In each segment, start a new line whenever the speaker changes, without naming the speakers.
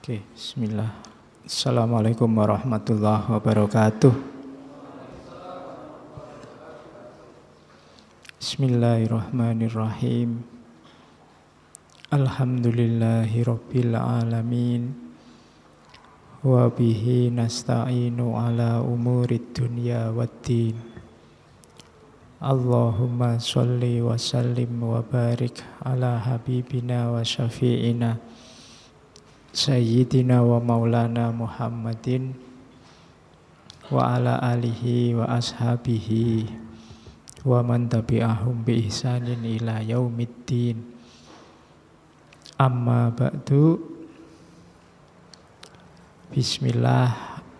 Oke, bismillah. Assalamualaikum warahmatullahi wabarakatuh. Bismillahirrahmanirrahim. Alhamdulillahi rabbil alamin. Wa bihi nasta'inu ala umurid dunya waddin. Allahumma sholli wa sallim wa barik ala habibina wa syafi'ina Sayyidina wa maulana Muhammadin wa ala alihi wa ashabihi wa man tabi'ahum bi ihsanin ila yaumiddin. Amma ba'du. Bismillah.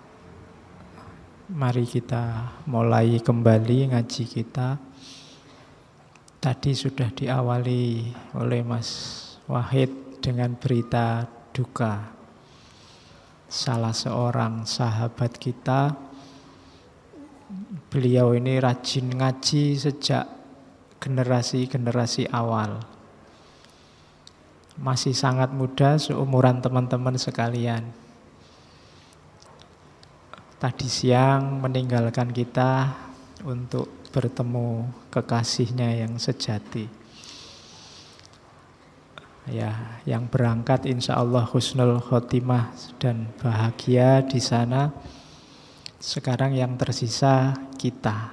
Mari kita mulai kembali ngaji kita. Tadi sudah diawali oleh Mas Wahid dengan berita duka salah seorang sahabat kita. Beliau ini rajin ngaji sejak generasi-generasi awal. Masih sangat muda, seumuran teman-teman sekalian. Tadi siang meninggalkan kita untuk bertemu kekasihnya yang sejati. Ya, yang berangkat insya Allah husnul khotimah dan bahagia di sana. Sekarang yang tersisa kita.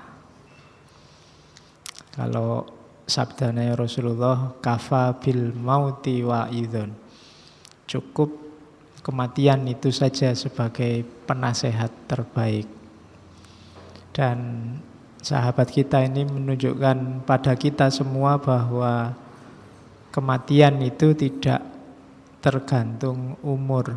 Kalau sabdanya Rasulullah, kafa bil mauti wa idhun. Cukup kematian itu saja sebagai penasehat terbaik. Dan sahabat kita ini menunjukkan pada kita semua bahwa kematian itu tidak tergantung umur.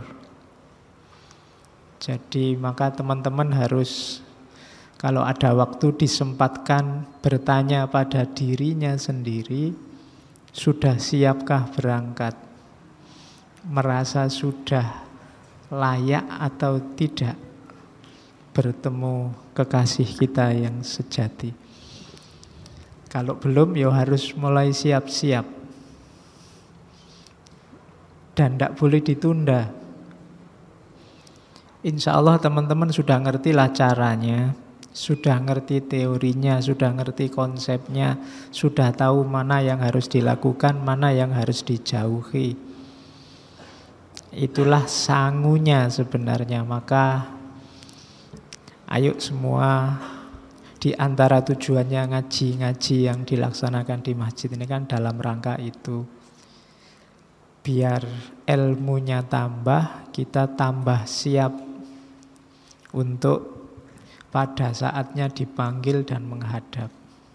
Jadi maka teman-teman harus, kalau ada waktu, disempatkan bertanya pada dirinya sendiri, sudah siapkah berangkat? Merasa sudah layak atau tidak bertemu kekasih kita yang sejati? Kalau belum, ya harus mulai siap-siap. Dan tidak boleh ditunda. Insya Allah teman-teman sudah ngerti lah caranya, sudah ngerti teorinya, sudah ngerti konsepnya, sudah tahu mana yang harus dilakukan, mana yang harus dijauhi. Itulah sangunya sebenarnya. Maka ayo semua, di antara tujuannya ngaji-ngaji yang dilaksanakan di masjid ini kan dalam rangka itu. Biar ilmunya tambah, kita tambah siap untuk pada saatnya dipanggil dan menghadap.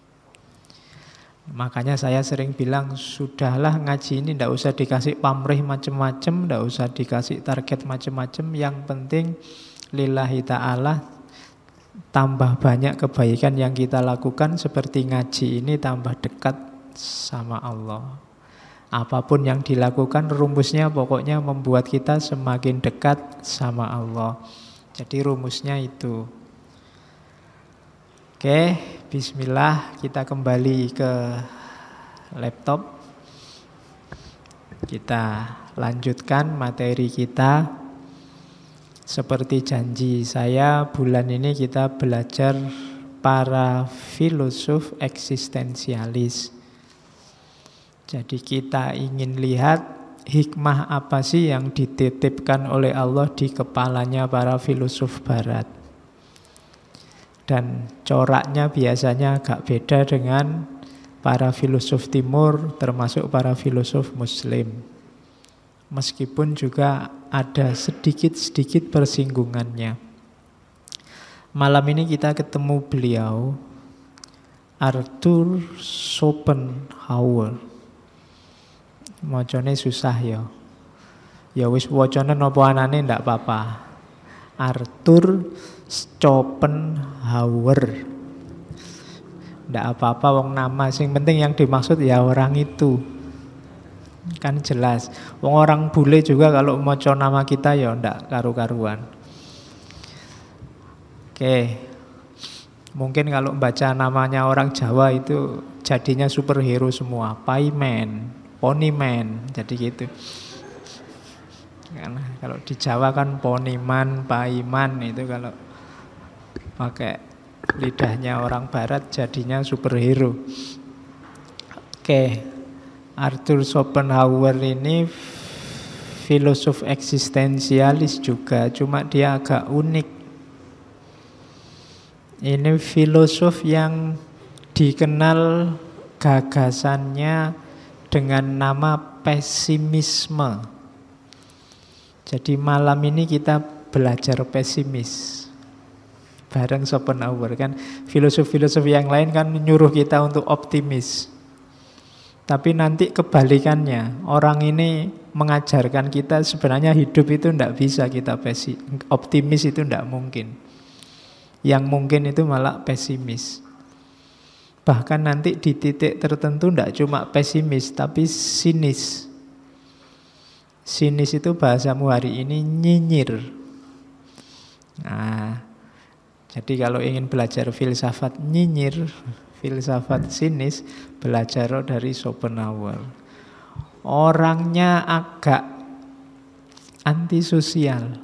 Makanya saya sering bilang, sudahlah ngaji ini tidak usah dikasih pamrih macam-macam, tidak usah dikasih target macam-macam. Yang penting lillahi ta'ala, tambah banyak kebaikan yang kita lakukan. Seperti ngaji ini tambah dekat sama Allah. Apapun yang dilakukan, rumusnya pokoknya membuat kita semakin dekat sama Allah. Jadi rumusnya itu. Oke, bismillah, kita kembali ke laptop. Kita lanjutkan materi kita. Seperti janji saya, bulan ini kita belajar para filosof eksistensialis. Jadi kita ingin lihat hikmah apa sih yang dititipkan oleh Allah di kepalanya para filosof barat. Dan coraknya biasanya agak beda dengan para filosof timur, termasuk para filosof muslim. Meskipun juga ada sedikit-sedikit persinggungannya. Malam ini kita ketemu beliau, Arthur Schopenhauer. Mocone susah ya. Ya wis wocone napa anane ndak apa-apa. Arthur Schopenhauer. Ndak apa-apa wong nama, sing penting yang dimaksud ya orang itu. Kan jelas. Wong orang bule juga kalau maca nama kita ya ndak karu-karuan. Oke. Mungkin kalau baca namanya orang Jawa itu jadinya superhero semua. Paiman, Ponyman, jadi gitu. Karena kalau di Jawa kan poniman, paiman itu kalau pakai lidahnya orang barat jadinya superhero. Oke, Arthur Schopenhauer ini filosof eksistensialis juga, cuma dia agak unik. Ini filosof yang dikenal gagasannya dengan nama pesimisme. Jadi malam ini kita belajar pesimis bareng Schopenhauer. Kan filosof-filosof yang lain kan nyuruh kita untuk optimis. Tapi nanti kebalikannya, orang ini mengajarkan kita sebenarnya hidup itu tidak bisa kita optimis, itu tidak mungkin. Yang mungkin itu malah pesimis. Bahkan nanti di titik tertentu tidak cuma pesimis, tapi sinis. Sinis itu bahasamu hari ini nyinyir. Nah, jadi kalau ingin belajar filsafat nyinyir, filsafat sinis, belajar dari Schopenhauer. Orangnya agak antisosial.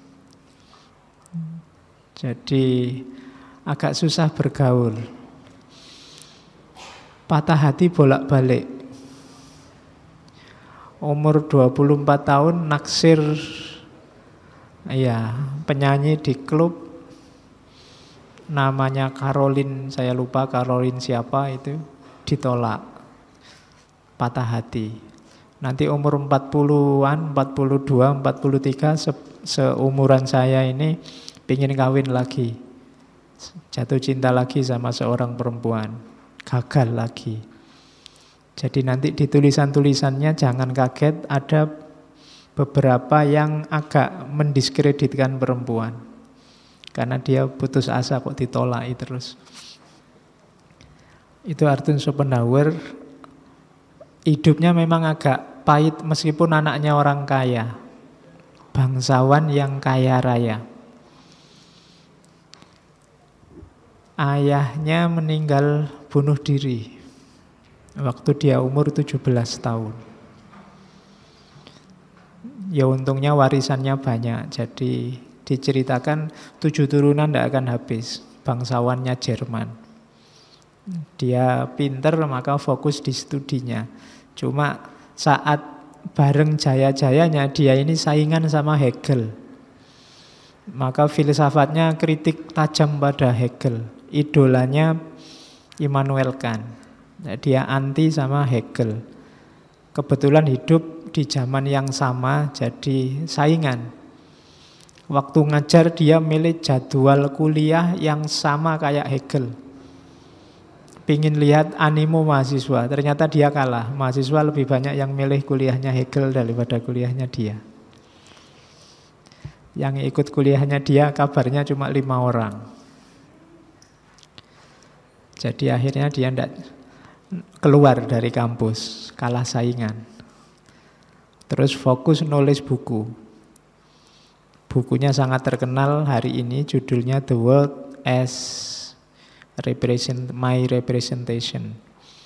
Jadi agak susah bergaul. Patah hati bolak-balik. Umur 24 tahun naksir penyanyi di klub namanya Caroline, saya lupa Caroline siapa itu, ditolak. Patah hati. Nanti umur 40-an, 42, 43 seumuran saya ini pingin kawin lagi. Jatuh cinta lagi sama seorang perempuan. Gagal lagi. Jadi nanti di tulisan-tulisannya jangan kaget ada beberapa yang agak mendiskreditkan perempuan. Karena dia putus asa kok ditolak terus. Itu Arthur Schopenhauer. Hidupnya memang agak pahit meskipun anaknya orang kaya. Bangsawan yang kaya raya. Ayahnya meninggal bunuh diri waktu dia umur 17 tahun. Ya untungnya warisannya banyak. Jadi diceritakan 7 turunan tidak akan habis. Bangsawannya Jerman. Dia pinter maka fokus di studinya. Cuma saat bareng jaya-jayanya dia ini saingan sama Hegel. Maka filsafatnya kritik tajam pada Hegel. Idolanya Immanuel Kant. Dia anti sama Hegel. Kebetulan hidup di zaman yang sama jadi saingan. Waktu ngajar dia milih jadwal kuliah yang sama kayak Hegel. Pingin lihat animo mahasiswa. Ternyata dia kalah. Mahasiswa lebih banyak yang milih kuliahnya Hegel daripada kuliahnya dia. Yang ikut kuliahnya dia kabarnya cuma 5 orang. Jadi akhirnya dia tidak keluar dari kampus, kalah saingan. Terus fokus nulis buku. Bukunya sangat terkenal hari ini, judulnya The World as My Representation.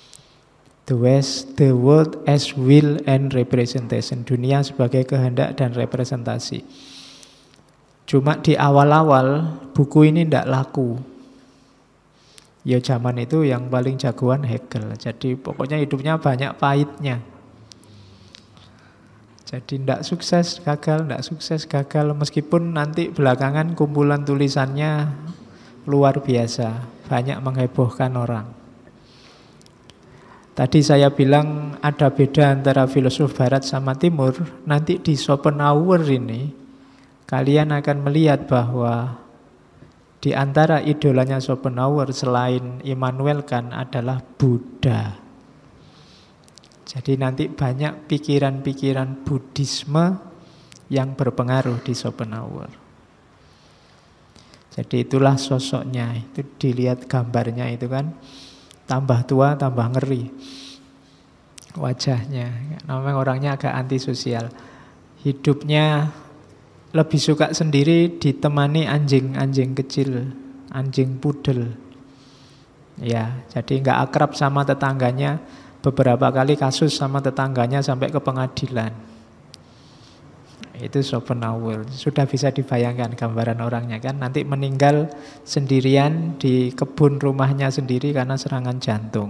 The World as Will and Representation. Dunia sebagai kehendak dan representasi. Cuma di awal-awal buku ini tidak laku. Ya zaman itu yang paling jagoan Hegel. Jadi pokoknya hidupnya banyak pahitnya. Jadi tidak sukses, gagal. Meskipun nanti belakangan kumpulan tulisannya luar biasa. Banyak menghebohkan orang. Tadi saya bilang ada beda antara filosof barat sama timur. Nanti di Schopenhauer ini kalian akan melihat bahwa di antara idolanya Schopenhauer selain Immanuel Kant adalah Buddha. Jadi nanti banyak pikiran-pikiran Buddhisme yang berpengaruh di Schopenhauer. Jadi itulah sosoknya. Itu dilihat gambarnya itu kan. Tambah tua, tambah ngeri wajahnya. Namanya orangnya agak antisosial. Hidupnya lebih suka sendiri ditemani anjing-anjing kecil, anjing pudel. Ya, jadi nggak akrab sama tetangganya. Beberapa kali kasus sama tetangganya sampai ke pengadilan. Itu Schopenhauer. Sudah bisa dibayangkan gambaran orangnya kan. Nanti meninggal sendirian di kebun rumahnya sendiri karena serangan jantung.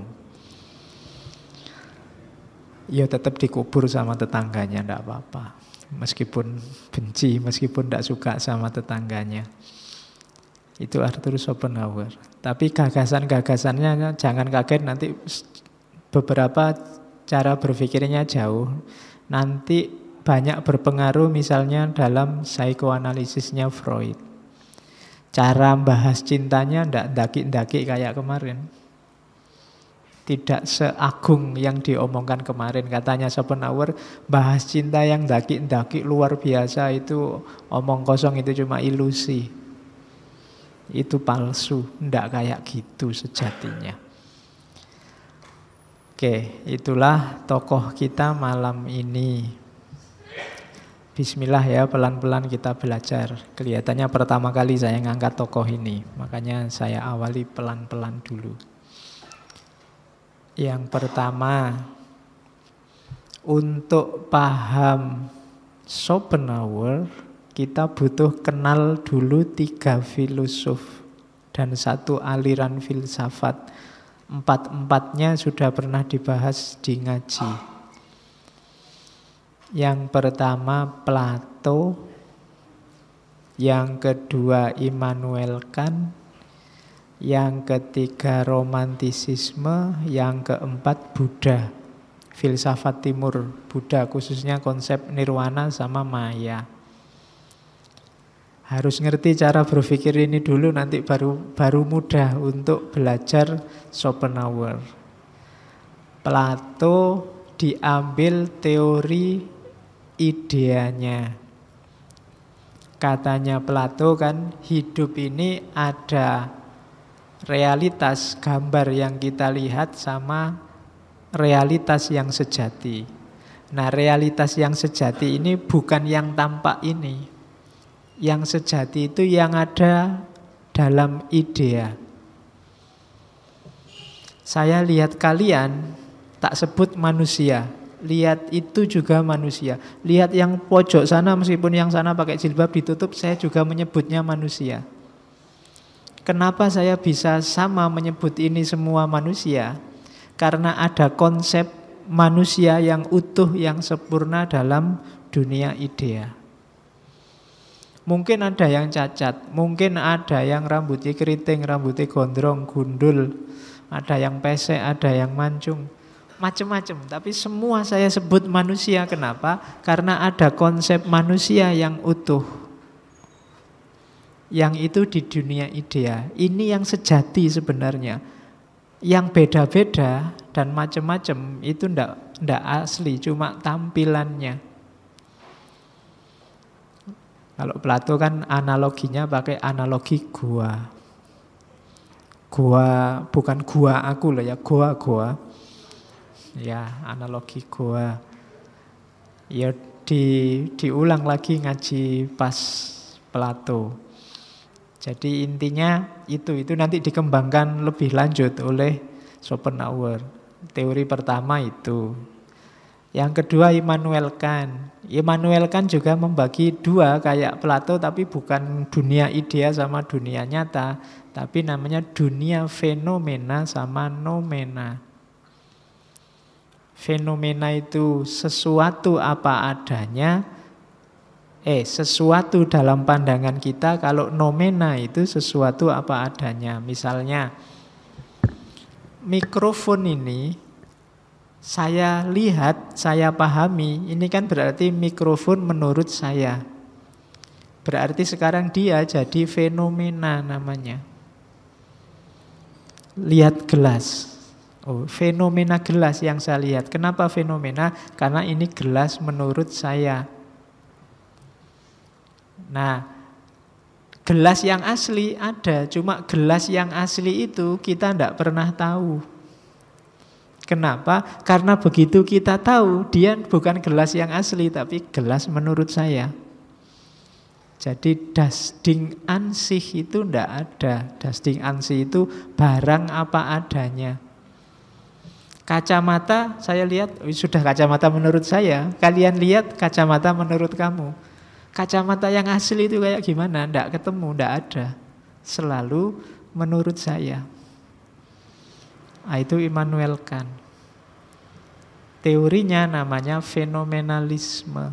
Ya tetap dikubur sama tetangganya, tidak apa-apa. Meskipun benci, meskipun tidak suka sama tetangganya. Itu Arthur Schopenhauer. Tapi gagasan-gagasannya jangan kaget, nanti beberapa cara berpikirnya jauh. Nanti banyak berpengaruh misalnya dalam psikoanalisisnya Freud. Cara bahas cintanya tidak ndaki-ndaki kayak kemarin. Tidak seagung yang diomongkan kemarin. Katanya Schopenhauer, bahas cinta yang ndaki-ndaki luar biasa itu omong kosong, itu cuma ilusi. Itu palsu, tidak kayak gitu sejatinya. Oke, itulah tokoh kita malam ini. Bismillah ya, pelan-pelan kita belajar. Kelihatannya pertama kali saya ngangkat tokoh ini, makanya saya awali pelan-pelan dulu. Yang pertama, untuk paham Schopenhauer, kita butuh kenal dulu 3 filosof dan 1 aliran filsafat. 4-empatnya sudah pernah dibahas di ngaji. Yang pertama Plato, yang kedua Immanuel Kant, yang ketiga romantisisme, yang keempat Buddha, filsafat timur Buddha, khususnya konsep nirwana sama maya. Harus ngerti cara berpikir ini dulu, nanti baru mudah untuk belajar Schopenhauer. Plato diambil teori ideanya. Katanya Plato kan, hidup ini ada realitas, gambar yang kita lihat sama realitas yang sejati. Nah, realitas yang sejati ini bukan yang tampak ini. Yang sejati itu yang ada dalam idea. Saya lihat kalian, tak sebut manusia. Lihat itu juga manusia. Lihat yang pojok sana, meskipun yang sana pakai jilbab ditutup, saya juga menyebutnya manusia. Kenapa saya bisa sama menyebut ini semua manusia? Karena ada konsep manusia yang utuh, yang sempurna dalam dunia idea. Mungkin ada yang cacat, mungkin ada yang rambutnya keriting, rambutnya gondrong, gundul, ada yang pesek, ada yang mancung, macam-macam. Tapi semua saya sebut manusia. Kenapa? Karena ada konsep manusia yang utuh, yang itu di dunia idea. Ini yang sejati sebenarnya. Yang beda-beda dan macam-macam itu ndak asli, cuma tampilannya. Kalau Plato kan analoginya pakai analogi gua. Gua bukan gua aku loh ya, goa-goa. Ya, analogi goa. Ya diulang lagi ngaji pas Plato. Jadi intinya itu nanti dikembangkan lebih lanjut oleh Schopenhauer. Teori pertama itu. Yang kedua Immanuel Kant. Immanuel Kant juga membagi 2 kayak Plato, tapi bukan dunia idea sama dunia nyata, tapi namanya dunia fenomena sama nomena. Fenomena itu sesuatu apa adanya, sesuatu dalam pandangan kita. Kalau nomena itu sesuatu apa adanya. Misalnya mikrofon ini saya lihat, saya pahami, ini kan berarti mikrofon menurut saya. Berarti sekarang dia jadi fenomena namanya. Lihat gelas. Oh, fenomena gelas yang saya lihat. Kenapa fenomena? Karena ini gelas menurut saya. Nah, gelas yang asli ada, cuma gelas yang asli itu kita tidak pernah tahu. Kenapa? Karena begitu kita tahu, dia bukan gelas yang asli, tapi gelas menurut saya. Jadi das Ding an sich itu tidak ada. Das Ding an sich itu barang apa adanya. Kacamata saya lihat, sudah kacamata menurut saya. Kalian lihat kacamata menurut kamu. Kacamata yang asli itu kayak gimana? Nggak ketemu, nggak ada. Selalu menurut saya. Nah, itu Immanuel Kant. Teorinya namanya fenomenalisme.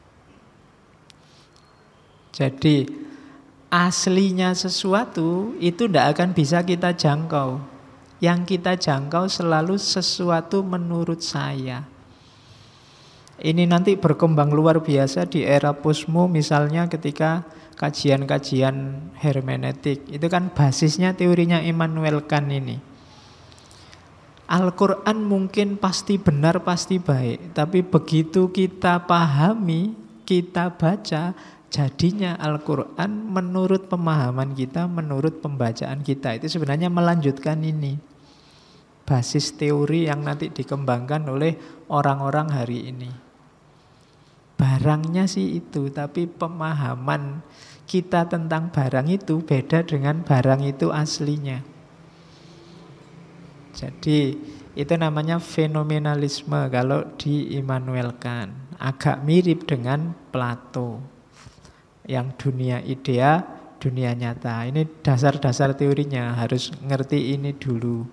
Jadi aslinya sesuatu itu tidak akan bisa kita jangkau. Yang kita jangkau selalu sesuatu menurut saya. Ini nanti berkembang luar biasa di era posmo, misalnya ketika kajian-kajian hermeneutik. Itu kan basisnya teorinya Immanuel Kant ini. Al-Quran mungkin pasti benar, pasti baik. Tapi begitu kita pahami, kita baca, jadinya Al-Quran menurut pemahaman kita, menurut pembacaan kita. Itu sebenarnya melanjutkan ini. Basis teori yang nanti dikembangkan oleh orang-orang hari ini. Barangnya sih itu, tapi pemahaman kita tentang barang itu beda dengan barang itu aslinya. Jadi itu namanya fenomenalisme kalau di Immanuel Kant. Agak mirip dengan Plato. Yang dunia idea, dunia nyata. Ini dasar-dasar teorinya, harus ngerti ini dulu.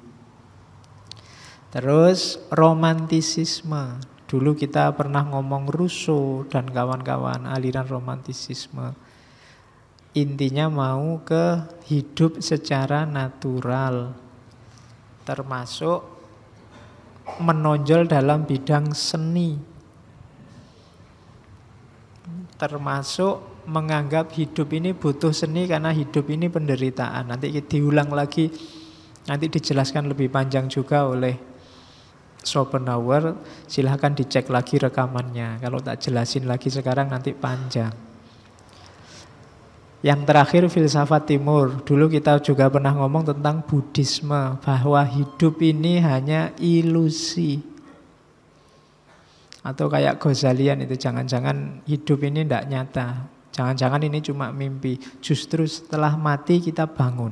Terus romantisisme. Dulu kita pernah ngomong Rousseau dan kawan-kawan, aliran romantisisme. Intinya mau ke hidup secara natural. Termasuk menonjol dalam bidang seni. Termasuk menganggap hidup ini butuh seni karena hidup ini penderitaan. Nanti diulang lagi, nanti dijelaskan lebih panjang juga oleh Schopenhauer. Silahkan dicek lagi rekamannya. Kalau tak jelasin lagi sekarang nanti panjang. Yang terakhir filsafat timur. Dulu kita juga pernah ngomong tentang Buddhisme, bahwa hidup ini hanya ilusi. Atau kayak Ghazalian itu, jangan-jangan hidup ini tidak nyata. Jangan-jangan ini cuma mimpi. Justru setelah mati kita bangun.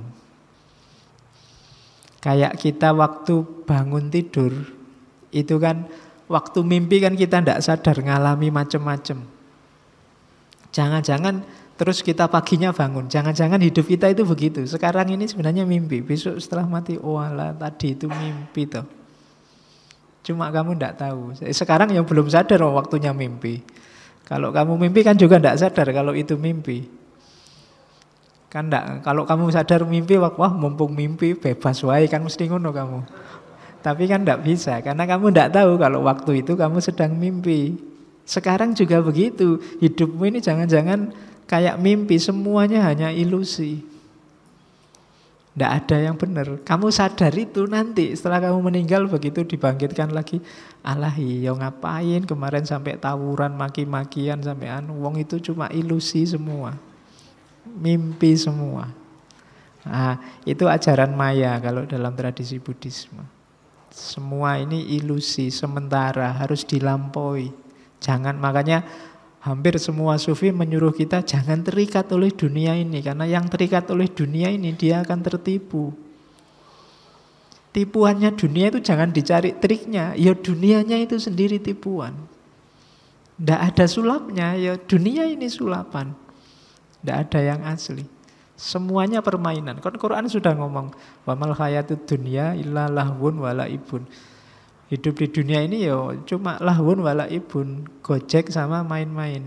Kayak kita waktu bangun tidur, itu kan waktu mimpi kan kita tidak sadar ngalami macam-macam. Jangan-jangan terus kita paginya bangun. Jangan-jangan hidup kita itu begitu. Sekarang ini sebenarnya mimpi. Besok setelah mati, oh alah tadi itu mimpi toh. Cuma kamu tidak tahu. Sekarang yang belum sadar waktunya mimpi. Kalau kamu mimpi kan juga tidak sadar kalau itu mimpi. Kan enggak, kalau kamu sadar mimpi, wah mumpung mimpi bebas wae kan mesti ngono kamu. Tapi kan tidak bisa, karena kamu tidak tahu kalau waktu itu kamu sedang mimpi. Sekarang juga begitu, hidupmu ini jangan-jangan kayak mimpi, semuanya hanya ilusi. Tidak ada yang benar. Kamu sadar itu nanti, setelah kamu meninggal begitu dibangkitkan lagi. Alah iya ngapain kemarin sampai tawuran, maki-makian, sampai wong itu cuma ilusi semua. Mimpi semua. Nah, itu ajaran Maya kalau dalam tradisi Buddhisme. Semua ini ilusi sementara, harus dilampaui. Jangan, makanya hampir semua sufi menyuruh kita jangan terikat oleh dunia ini, karena yang terikat oleh dunia ini dia akan tertipu. Tipuannya dunia itu jangan dicari triknya, ya dunianya itu sendiri tipuan. Tidak ada sulapnya, ya dunia ini sulapan. Tidak ada yang asli. Semuanya permainan. Kan Quran sudah ngomong, wa mal hayatud dunya illa lahwun wa laibun. Hidup di dunia ini ya cuma lahwun wa laibun, gojek sama main-main.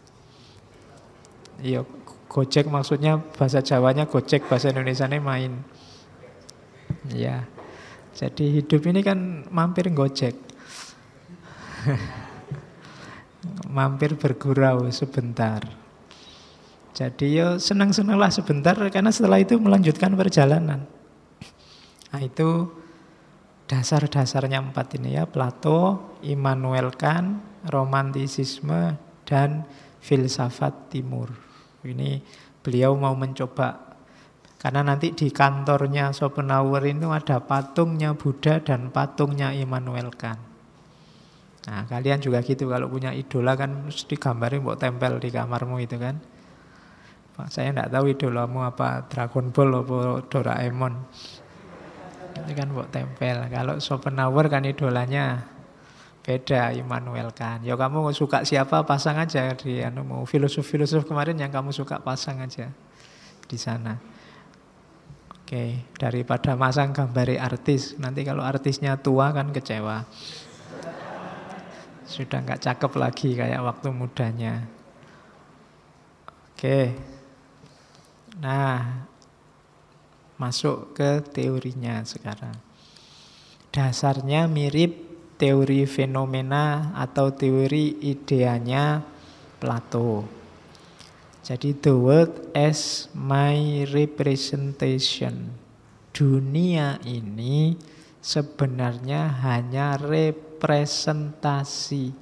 Iya, gojek maksudnya bahasa Jawanya gojek, bahasa Indonesianya main. Ya. Jadi hidup ini kan mampir gojek. Mampir bergurau sebentar. Jadi ya senang-senanglah sebentar, karena setelah itu melanjutkan perjalanan. Nah itu dasar-dasarnya 4 ini ya, Plato, Immanuel Kant, romantisisme, dan filsafat timur. Ini beliau mau mencoba, karena nanti di kantornya Schopenhauer itu ada patungnya Buddha dan patungnya Immanuel Kant. Nah kalian juga gitu, kalau punya idola kan mesti gambarnya buat tempel di kamarmu itu kan. Saya tidak tahu idolamu apa, Dragon Ball atau Doraemon. Itu kan buat tempel. Kalau Schopenhauer kan idolanya Beda Immanuel Kant. Ya kamu suka siapa pasang aja di mau filosof-filosof kemarin yang kamu suka pasang aja di sana. Oke, daripada masang gambari artis, nanti kalau artisnya tua kan kecewa. Sudah nggak cakep lagi kayak waktu mudanya. Oke. Nah, masuk ke teorinya sekarang. Dasarnya mirip teori fenomena atau teori ideanya Plato. Jadi the world as my representation. Dunia ini sebenarnya hanya representasi.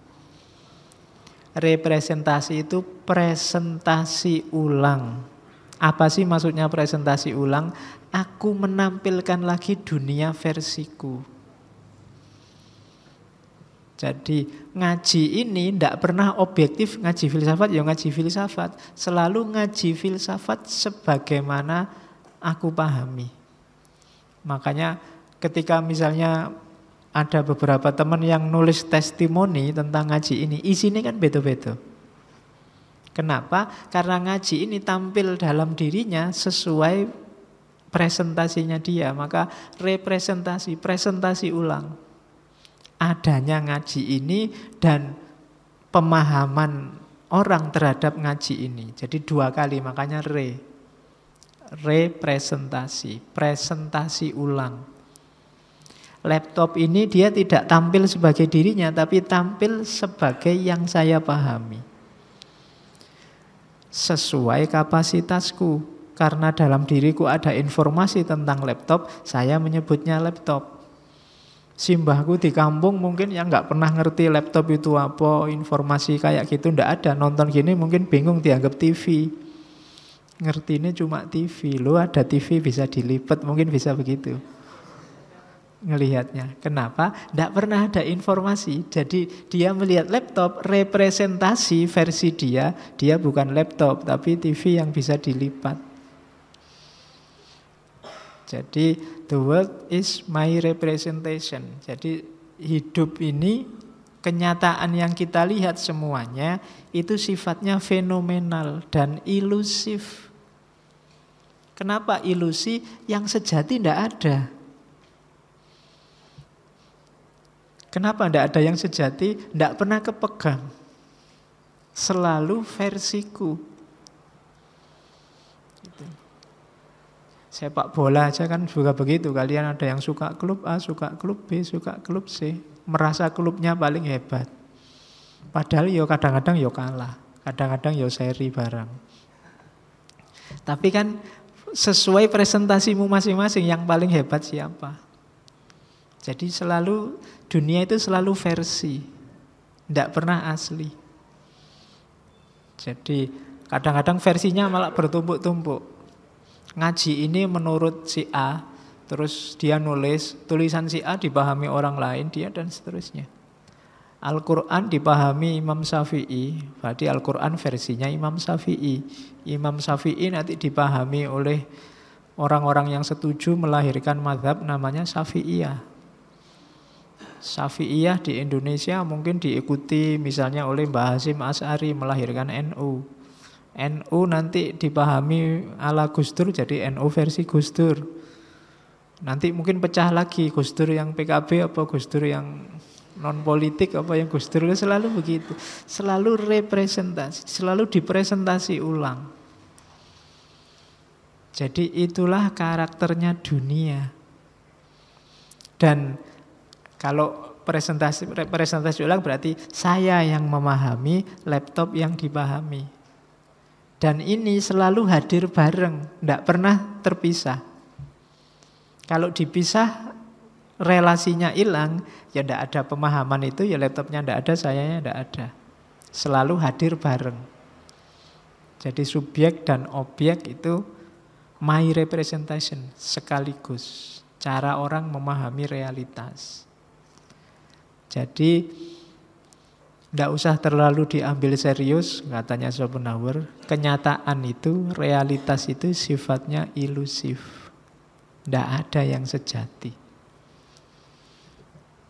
Representasi itu presentasi ulang. Apa sih maksudnya presentasi ulang? Aku menampilkan lagi dunia versiku. Jadi ngaji ini tidak pernah objektif, ngaji filsafat ya ngaji filsafat. Selalu ngaji filsafat sebagaimana aku pahami. Makanya ketika misalnya ada beberapa teman yang nulis testimoni tentang ngaji ini, isinya kan beda-beda. Kenapa? Karena ngaji ini tampil dalam dirinya sesuai presentasinya dia. Maka representasi, presentasi ulang adanya ngaji ini dan pemahaman orang terhadap ngaji ini. Jadi dua kali, makanya representasi, presentasi ulang. Laptop ini dia tidak tampil sebagai dirinya, tapi tampil sebagai yang saya pahami. Sesuai kapasitasku. Karena dalam diriku ada informasi tentang laptop, saya menyebutnya laptop. Simbahku di kampung mungkin yang nggak pernah ngerti laptop itu apa, informasi kayak gitu ndak ada. Nonton gini mungkin bingung dianggap TV. Ngerti ini cuma TV. Lo ada TV bisa dilipat, mungkin bisa begitu ngelihatnya. Kenapa? Ndak pernah ada informasi. Jadi dia melihat laptop, representasi versi dia bukan laptop tapi TV yang bisa dilipat. Jadi the world is my representation. Jadi hidup ini, kenyataan yang kita lihat semuanya itu sifatnya fenomenal dan ilusif. Kenapa ilusi? Yang sejati tidak ada. Kenapa tidak ada yang sejati? Tidak pernah kepegang. Selalu versiku. Sepak bola aja kan juga begitu. Kalian ada yang suka klub A, suka klub B, suka klub C. Merasa klubnya paling hebat. Padahal yo kadang-kadang yo kalah. Kadang-kadang yo seri bareng. Tapi kan sesuai presentasimu masing-masing yang paling hebat siapa. Jadi selalu dunia itu selalu versi. Tidak pernah asli. Jadi kadang-kadang versinya malah bertumpuk-tumpuk. Ngaji ini menurut si A, terus dia nulis, tulisan si A dipahami orang lain, dia dan seterusnya. Al-Quran dipahami Imam Syafi'i, berarti Al-Quran versinya Imam Syafi'i. Imam Syafi'i nanti dipahami oleh orang-orang yang setuju melahirkan mazhab namanya Syafi'iyah. Syafi'iyah di Indonesia mungkin diikuti misalnya oleh Mbah Hasyim Asy'ari melahirkan NU. NU nanti dipahami ala Gus Dur jadi NU versi Gus Dur. Nanti mungkin pecah lagi Gus Dur yang PKB apa Gus Dur yang non politik apa yang Gus Dur, selalu begitu. Selalu representasi, selalu dipresentasi ulang. Jadi itulah karakternya dunia. Dan kalau presentasi ulang berarti saya yang memahami, laptop yang dipahami. Dan ini selalu hadir bareng, tidak pernah terpisah. Kalau dipisah, relasinya hilang, ya tidak ada pemahaman itu, ya laptopnya tidak ada, sayanya tidak ada. Selalu hadir bareng. Jadi subjek dan objek itu my representation sekaligus. Cara orang memahami realitas. Jadi tidak usah terlalu diambil serius, katanya Schopenhauer. Kenyataan itu, realitas itu sifatnya ilusif. Tidak ada yang sejati.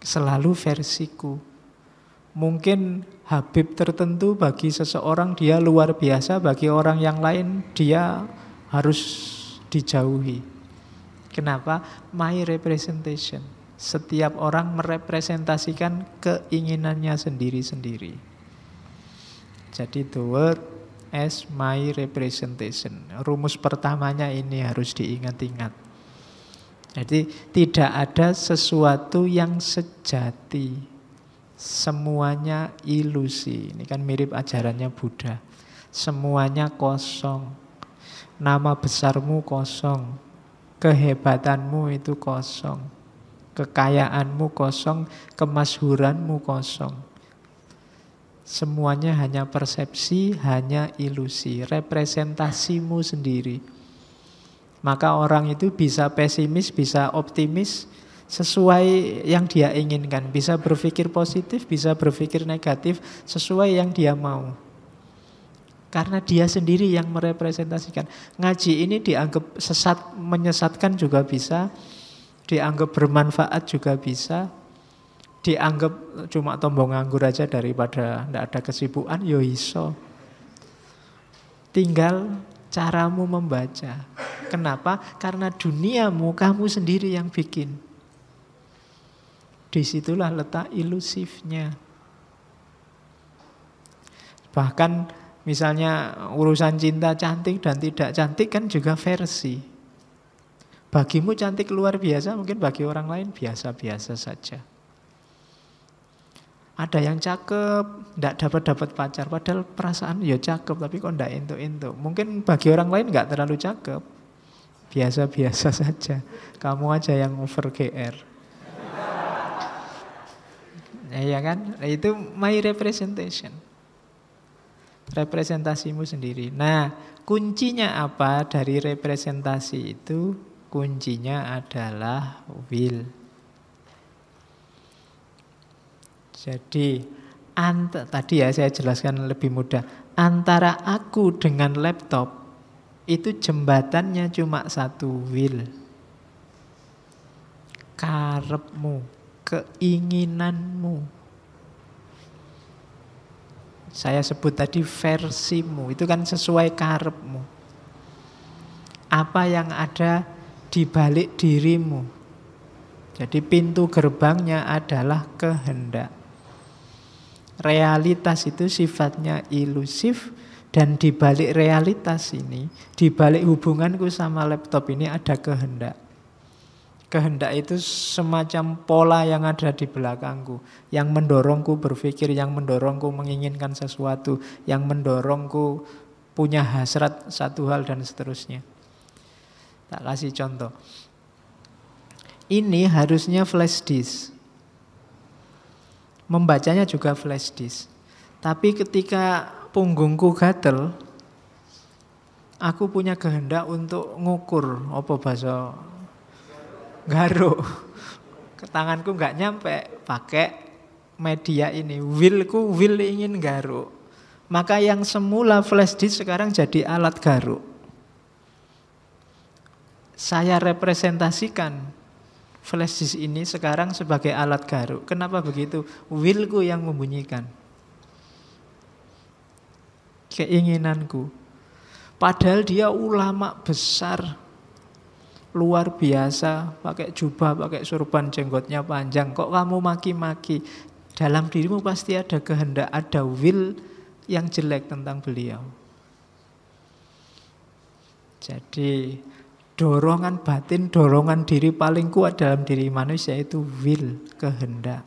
selalu versiku. Mungkin Habib tertentu bagi seseorang dia luar biasa, bagi orang yang lain dia harus dijauhi. Kenapa? My representation. Setiap orang merepresentasikan keinginannya sendiri-sendiri. Jadi the word as my representation. Rumus pertamanya ini harus diingat-ingat. Jadi tidak ada sesuatu yang sejati. Semuanya ilusi. Ini kan mirip ajarannya Buddha. Semuanya kosong. Nama besarmu kosong. Kehebatanmu itu kosong. Kekayaanmu kosong. Kemasyhuranmu kosong. Semuanya hanya persepsi, hanya ilusi. Representasimu sendiri. Maka orang itu bisa pesimis, bisa optimis sesuai yang dia inginkan. Bisa berpikir positif, bisa berpikir negatif sesuai yang dia mau. Karena dia sendiri yang merepresentasikan. Ngaji ini dianggap sesat, menyesatkan juga bisa. Dianggap bermanfaat juga bisa. Dianggap cuma tombong nganggur aja daripada tidak ada kesibukan, yo iso. Tinggal caramu membaca. Kenapa? Karena duniamu kamu sendiri yang bikin. Disitulah letak ilusifnya. Bahkan misalnya urusan cinta cantik dan tidak cantik kan juga versi. Bagimu cantik luar biasa, mungkin bagi orang lain biasa-biasa saja. Ada yang cakep, tidak dapat pacar, padahal perasaan ya cakep, tapi kok tidak entuk-entuk. Mungkin bagi orang lain nggak terlalu cakep, biasa-biasa saja. Kamu aja yang over GR. Ya kan? Itu my representation. Representasimu sendiri. Nah, kuncinya apa dari representasi itu? Kuncinya adalah will. Jadi tadi ya saya jelaskan lebih mudah. Antara aku dengan laptop itu jembatannya cuma satu, will. Karepmu, keinginanmu. Saya sebut tadi versimu, itu kan sesuai karepmu. Apa yang ada di balik dirimu. Jadi pintu gerbangnya adalah kehendak. Realitas itu sifatnya ilusif, dan di balik realitas ini, di balik hubunganku sama laptop ini ada kehendak. Kehendak itu semacam pola yang ada di belakangku, yang mendorongku berpikir, yang mendorongku menginginkan sesuatu, yang mendorongku punya hasrat satu hal dan seterusnya. Tak kasih contoh. Ini harusnya flash disk. Membacanya juga flash disk. Tapi ketika punggungku gatel, aku punya kehendak untuk ngukur apa bahasa garuk. Tanganku nggak nyampe, pakai media ini. Will ingin garuk. Maka yang semula flash disk sekarang jadi alat garuk. Saya representasikan flash disk ini sekarang sebagai alat garuk. Kenapa begitu? Willku yang membunyikan. Keinginanku. Padahal dia ulama besar, luar biasa, pakai jubah, pakai surban, jenggotnya panjang. Kok kamu maki-maki? Dalam dirimu pasti ada kehendak, ada will yang jelek tentang beliau. Jadi dorongan batin, dorongan diri paling kuat dalam diri manusia itu will, kehendak.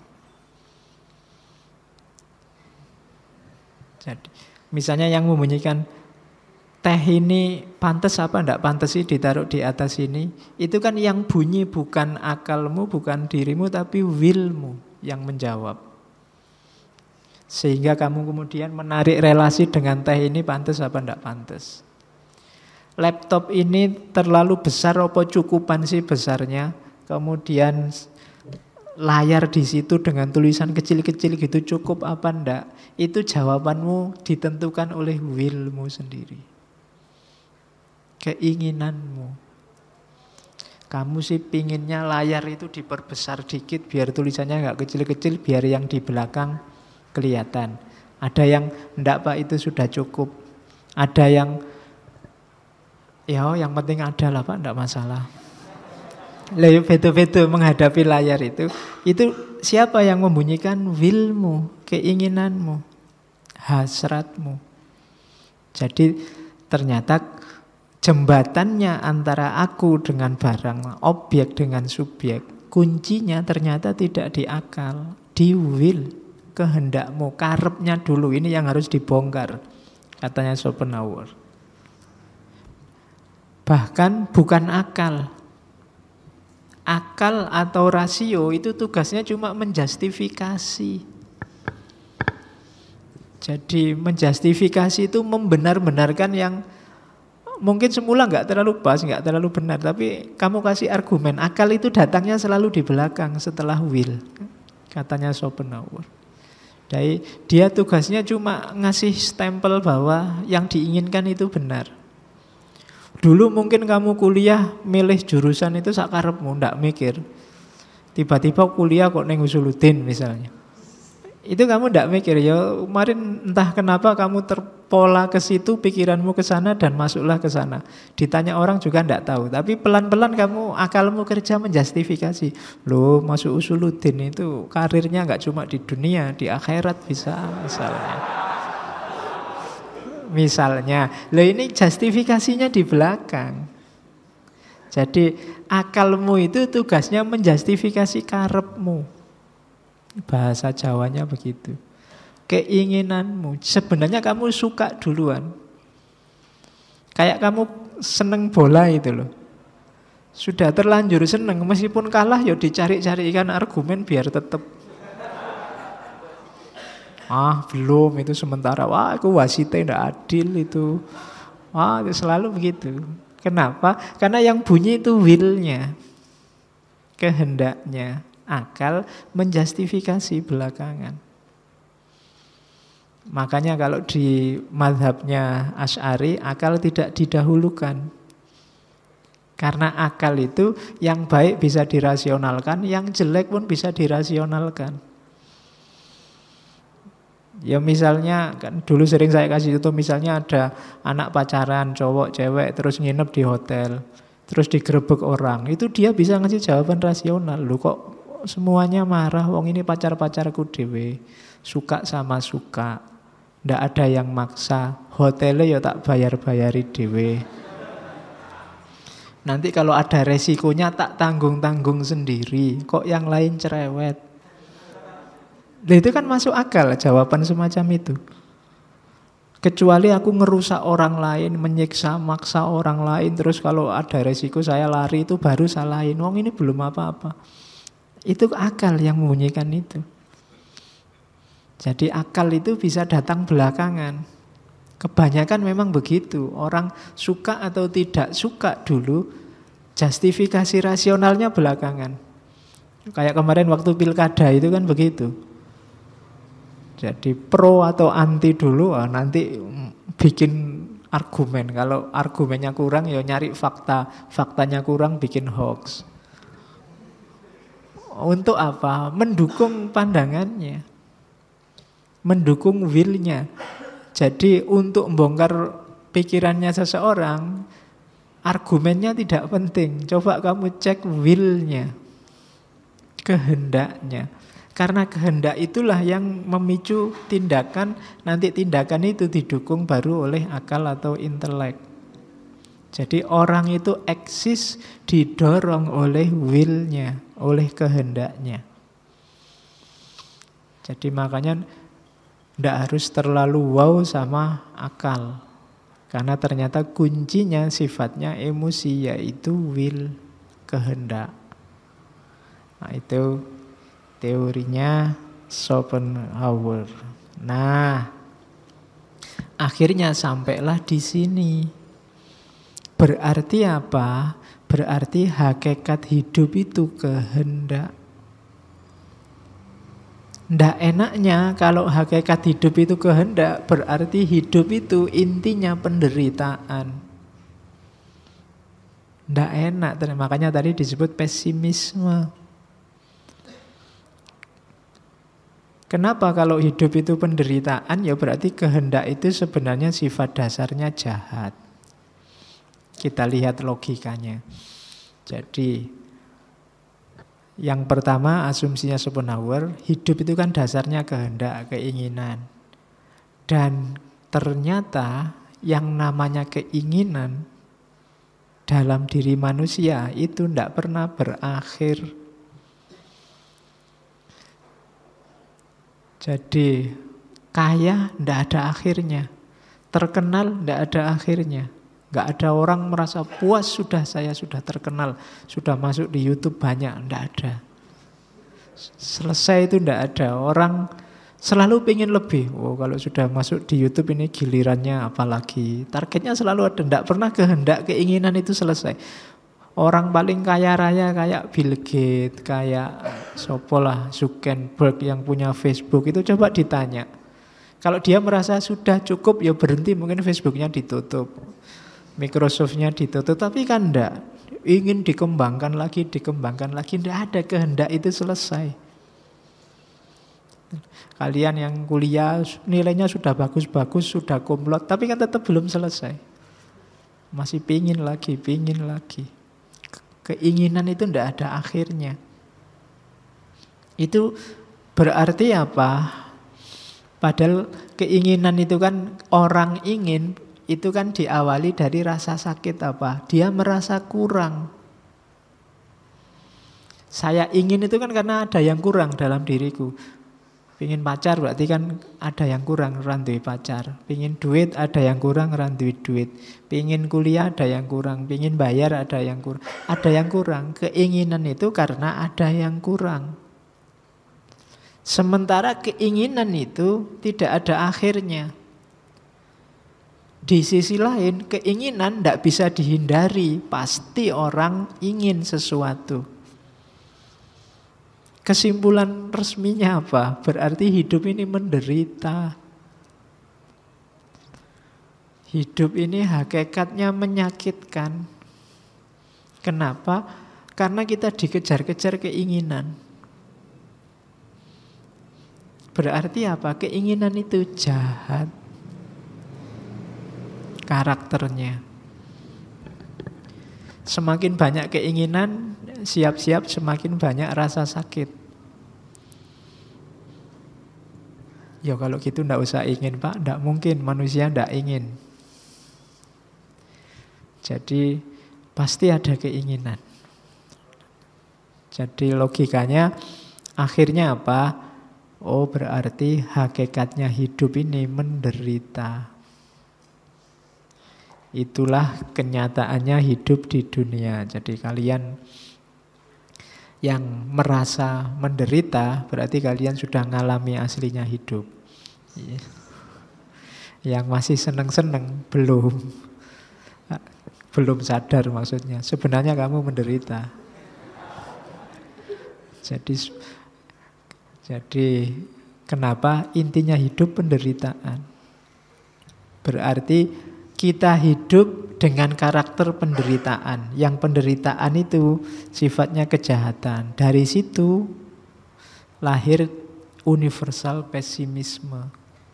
Jadi misalnya yang membunyikan teh ini pantas apa enggak pantas sih ditaruh di atas ini, itu kan yang bunyi bukan akalmu, bukan dirimu, tapi willmu yang menjawab. Sehingga kamu kemudian menarik relasi dengan teh ini pantas apa enggak pantas. Laptop ini terlalu besar apa cukupan sih besarnya? Kemudian layar di situ dengan tulisan kecil-kecil gitu cukup apa enggak? Itu jawabanmu ditentukan oleh willmu sendiri. Keinginanmu. Kamu sih pinginnya layar itu diperbesar dikit biar tulisannya nggak kecil-kecil, biar yang di belakang kelihatan. Ada yang enggak Pak, itu sudah cukup. Ada yang yang penting ada lah Pak, enggak masalah. Lah beda-beda menghadapi layar itu. Itu siapa yang membunyikan? Willmu, keinginanmu, hasratmu. Jadi ternyata jembatannya antara aku dengan barang, objek dengan subjek, kuncinya ternyata tidak di akal, di will, kehendakmu, karepnya dulu. Ini yang harus dibongkar, katanya Schopenhauer. Bahkan bukan akal. Akal atau rasio itu tugasnya cuma menjustifikasi. Jadi menjustifikasi itu membenar-benarkan yang mungkin semula nggak terlalu pas, nggak terlalu benar, tapi kamu kasih argumen. Akal itu datangnya selalu di belakang setelah will, katanya Schopenhauer. Jadi dia tugasnya cuma ngasih stempel bahwa yang diinginkan itu benar. Dulu mungkin kamu kuliah milih jurusan itu sakarepmu, ndak mikir. Tiba-tiba kuliah kok neng Usuluddin misalnya. Itu kamu ndak mikir, ya kemarin entah kenapa kamu terpola ke situ, pikiranmu ke sana dan masuklah ke sana. Ditanya orang juga ndak tahu, tapi pelan-pelan kamu akalmu kerja menjustifikasi. Loh, masuk Usuluddin itu karirnya nggak cuma di dunia, di akhirat bisa misalnya. Misalnya, loh ini justifikasinya di belakang. Jadi akalmu itu tugasnya menjustifikasi karepmu. Bahasa Jawanya begitu. Keinginanmu. Sebenarnya kamu suka duluan. Kayak kamu seneng bola itu loh. Sudah terlanjur seneng, meskipun kalah ya dicari-carikan argumen biar tetap. Belum, itu sementara. Wah, aku wasitnya tidak adil itu. Itu selalu begitu. Kenapa? Karena yang bunyi itu will-nya, kehendaknya. Akal menjustifikasi belakangan. Makanya kalau di mazhabnya Asy'ari, akal tidak didahulukan. Karena akal itu yang baik bisa dirasionalkan, yang jelek pun bisa dirasionalkan. Ya misalnya, kan dulu sering saya kasih itu, misalnya ada anak pacaran, cowok, cewek, terus nginep di hotel, terus digerebek orang, itu dia bisa ngasih jawaban rasional. Loh kok semuanya marah, wong ini pacar-pacarku dewe, suka sama suka, ndak ada yang maksa, hotelnya ya tak bayar-bayari dewe. Nanti kalau ada resikonya tak tanggung-tanggung sendiri, kok yang lain cerewet. Nah, itu kan masuk akal jawaban semacam itu. Kecuali aku ngerusak orang lain, menyiksa, maksa orang lain, terus kalau ada resiko saya lari, itu baru salahin. Wong ini belum apa-apa. Itu akal yang membunyikan itu. Jadi akal itu bisa datang belakangan. Kebanyakan memang begitu. Orang suka atau tidak suka dulu, justifikasi rasionalnya belakangan. Kayak kemarin waktu pilkada itu kan begitu. Jadi pro atau anti dulu, nanti bikin argumen. Kalau argumennya kurang ya nyari fakta, faktanya kurang bikin hoax. Untuk apa? Mendukung pandangannya, mendukung will-nya. Jadi untuk membongkar pikirannya seseorang, argumennya tidak penting. Coba kamu cek will-nya, kehendaknya. Karena kehendak itulah yang memicu tindakan, nanti tindakan itu didukung baru oleh akal atau intelek. Jadi orang itu eksis didorong oleh will-nya, oleh kehendaknya. Jadi makanya tidak harus terlalu wow sama akal. Karena ternyata kuncinya sifatnya emosi, yaitu will, kehendak. Nah itu teorinya Schopenhauer. Nah, akhirnya sampailah di sini. Berarti apa? Berarti hakikat hidup itu kehendak. Ndak enaknya kalau hakikat hidup itu kehendak, berarti hidup itu intinya penderitaan. Nggak enak, makanya tadi disebut pesimisme. Kenapa kalau hidup itu penderitaan? Ya berarti kehendak itu sebenarnya sifat dasarnya jahat. Kita lihat logikanya. Jadi yang pertama asumsinya Schopenhauer, hidup itu kan dasarnya kehendak, keinginan. Dan ternyata yang namanya keinginan dalam diri manusia itu tidak pernah berakhir. Jadi kaya tidak ada akhirnya, terkenal tidak ada akhirnya. Nggak ada orang merasa puas saya sudah terkenal, sudah masuk di YouTube banyak, tidak ada. Selesai itu tidak ada. Orang selalu pengen lebih. Oh, kalau sudah masuk di YouTube ini gilirannya apalagi. Targetnya selalu ada, tidak pernah kehendak, keinginan itu selesai. Orang paling kaya raya kayak Bill Gates, kayak sopolah Zuckerberg yang punya Facebook itu coba ditanya. Kalau dia merasa sudah cukup ya berhenti, mungkin Facebooknya ditutup, Microsoftnya ditutup, tapi kan enggak. Ingin dikembangkan lagi, enggak ada kehendak itu selesai. Kalian yang kuliah nilainya sudah bagus-bagus, sudah kumlot, tapi kan tetap belum selesai. Masih pingin lagi. Keinginan itu tidak ada akhirnya. Itu berarti apa? Padahal keinginan itu kan orang ingin, itu kan diawali dari rasa sakit apa? Dia merasa kurang. Saya ingin itu kan karena ada yang kurang dalam diriku. Pingin pacar berarti kan ada yang kurang, randui pacar. Pingin duit ada yang kurang, randui duit. Pingin kuliah ada yang kurang, pingin bayar ada yang kurang. Ada yang kurang, keinginan itu karena ada yang kurang. Sementara keinginan itu tidak ada akhirnya. Di sisi lain, keinginan tidak bisa dihindari. Pasti orang ingin sesuatu. Kesimpulan resminya apa? Berarti hidup ini menderita. Hidup ini hakikatnya menyakitkan. Kenapa? Karena kita dikejar-kejar keinginan. Berarti apa? Keinginan itu jahat. Karakternya. Semakin banyak keinginan, siap-siap semakin banyak rasa sakit. Ya kalau gitu ndak usah ingin Pak, ndak mungkin manusia ndak ingin. Jadi pasti ada keinginan. Jadi logikanya akhirnya apa? Oh berarti hakikatnya hidup ini menderita. Itulah kenyataannya hidup di dunia. Jadi kalian yang merasa menderita berarti kalian sudah mengalami aslinya hidup. Yang masih seneng-seneng belum sadar maksudnya. Sebenarnya kamu menderita. Jadi kenapa intinya hidup penderitaan? Berarti kita hidup dengan karakter penderitaan. Yang penderitaan itu sifatnya kejahatan. Dari situ lahir universal pesimisme.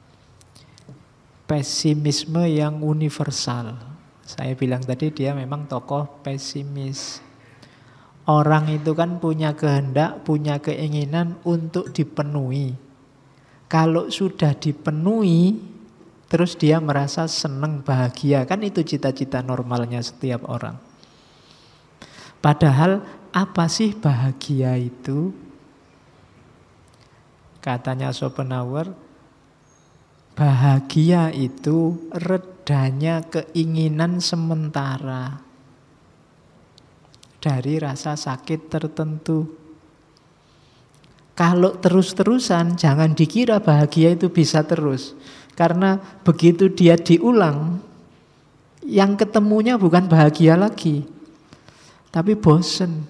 Pesimisme yang universal. Saya bilang tadi dia memang tokoh pesimis. Orang itu kan punya kehendak, punya keinginan untuk dipenuhi. Kalau sudah dipenuhi, terus dia merasa senang, bahagia. Kan itu cita-cita normalnya setiap orang. Padahal apa sih bahagia itu? Katanya Schopenhauer, bahagia itu redanya keinginan sementara dari rasa sakit tertentu. Kalau terus-terusan, jangan dikira bahagia itu bisa terus. Karena begitu dia diulang, yang ketemunya bukan bahagia lagi, tapi bosen.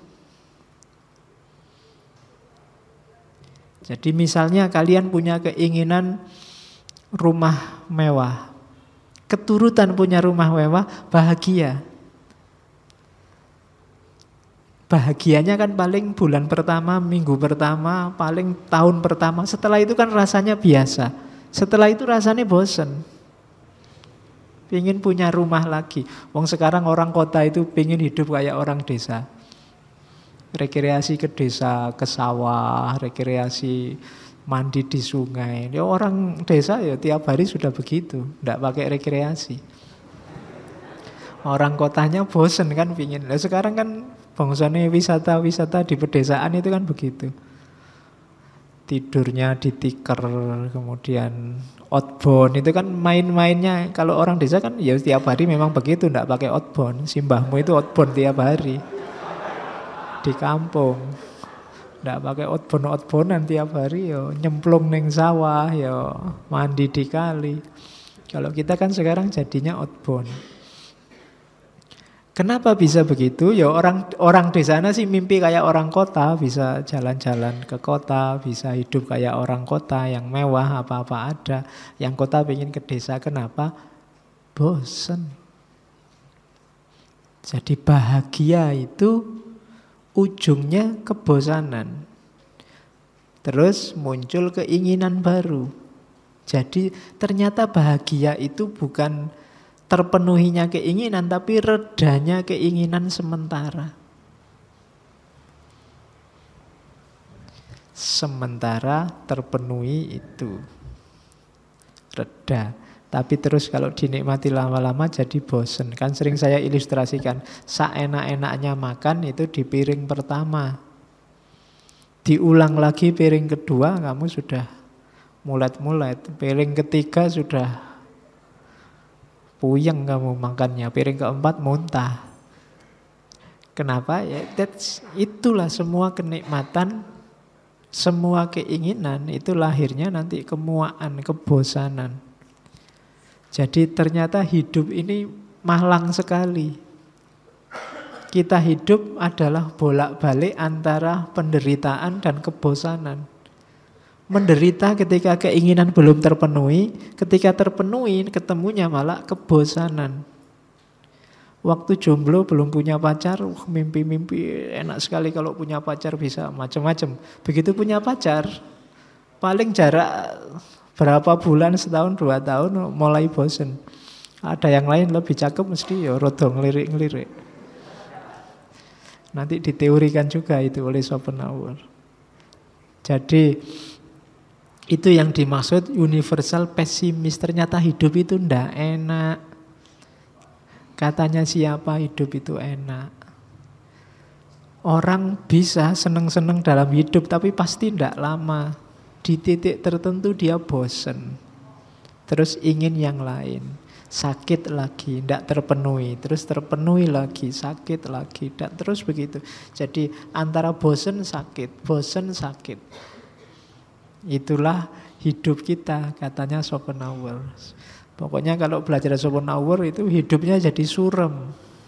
Jadi misalnya kalian punya keinginan rumah mewah, keturutan punya rumah mewah, bahagia. bahagianya kan paling bulan pertama, minggu pertama, paling tahun pertama. Setelah itu kan rasanya biasa. Setelah itu rasanya bosen. Pingin punya rumah lagi. Wong sekarang orang kota itu pingin hidup kayak orang desa. Rekreasi ke desa, ke sawah, rekreasi mandi di sungai. Ya orang desa ya tiap hari sudah begitu, tidak pakai rekreasi. Orang kotanya bosen kan pingin. Nah, sekarang kan bangsane wisata-wisata di pedesaan itu kan begitu. Tidurnya di tikar, kemudian outbound itu kan main-mainnya. Kalau orang desa kan ya setiap hari memang begitu, tidak pakai outbound. Simbahmu itu outbound tiap hari di kampung, tidak pakai outbound-outboundan tiap hari. Yo nyemplung neng sawah, yo mandi di kali. Kalau kita kan sekarang jadinya outbound. Kenapa bisa begitu? Ya orang di sana sih mimpi kayak orang kota, bisa jalan-jalan ke kota, bisa hidup kayak orang kota yang mewah, apa-apa ada. Yang kota pengen ke desa, kenapa? Bosen. Jadi bahagia itu ujungnya kebosanan. Terus muncul keinginan baru. Jadi ternyata bahagia itu bukan terpenuhinya keinginan, tapi redanya keinginan sementara. Sementara terpenuhi itu reda. Tapi terus kalau dinikmati lama-lama jadi bosen. Kan sering saya ilustrasikan, seenak-enaknya makan itu di piring pertama. Diulang lagi piring kedua, kamu sudah mulet-mulet. Piring ketiga sudah puyeng kamu makannya, piring keempat muntah. Kenapa? Ya, itulah semua kenikmatan, semua keinginan itu lahirnya nanti kemuaan, kebosanan. Jadi ternyata hidup ini malang sekali. Kita hidup adalah bolak-balik antara penderitaan dan kebosanan. Menderita ketika keinginan belum terpenuhi, ketika terpenuhi ketemunya malah kebosanan. Waktu jomblo belum punya pacar, mimpi-mimpi enak sekali kalau punya pacar bisa macam-macam. Begitu punya pacar, paling jarak berapa bulan, setahun, 2 tahun mulai bosen. Ada yang lain lebih cakep mesti ya rodo ngelirik-ngelirik. Nanti diteorikan juga itu oleh Schopenhauer. Jadi itu yang dimaksud universal pesimis. Ternyata hidup itu ndak enak. Katanya siapa hidup itu enak. Orang bisa seneng-seneng dalam hidup, tapi pasti ndak lama. Di titik tertentu dia bosen. Terus ingin yang lain. Sakit lagi, ndak terpenuhi. Terus terpenuhi lagi, sakit lagi. Dan terus begitu. Jadi antara bosen sakit, bosen sakit. Itulah hidup kita, katanya Schopenhauer. Pokoknya kalau belajar Schopenhauer itu hidupnya jadi surem.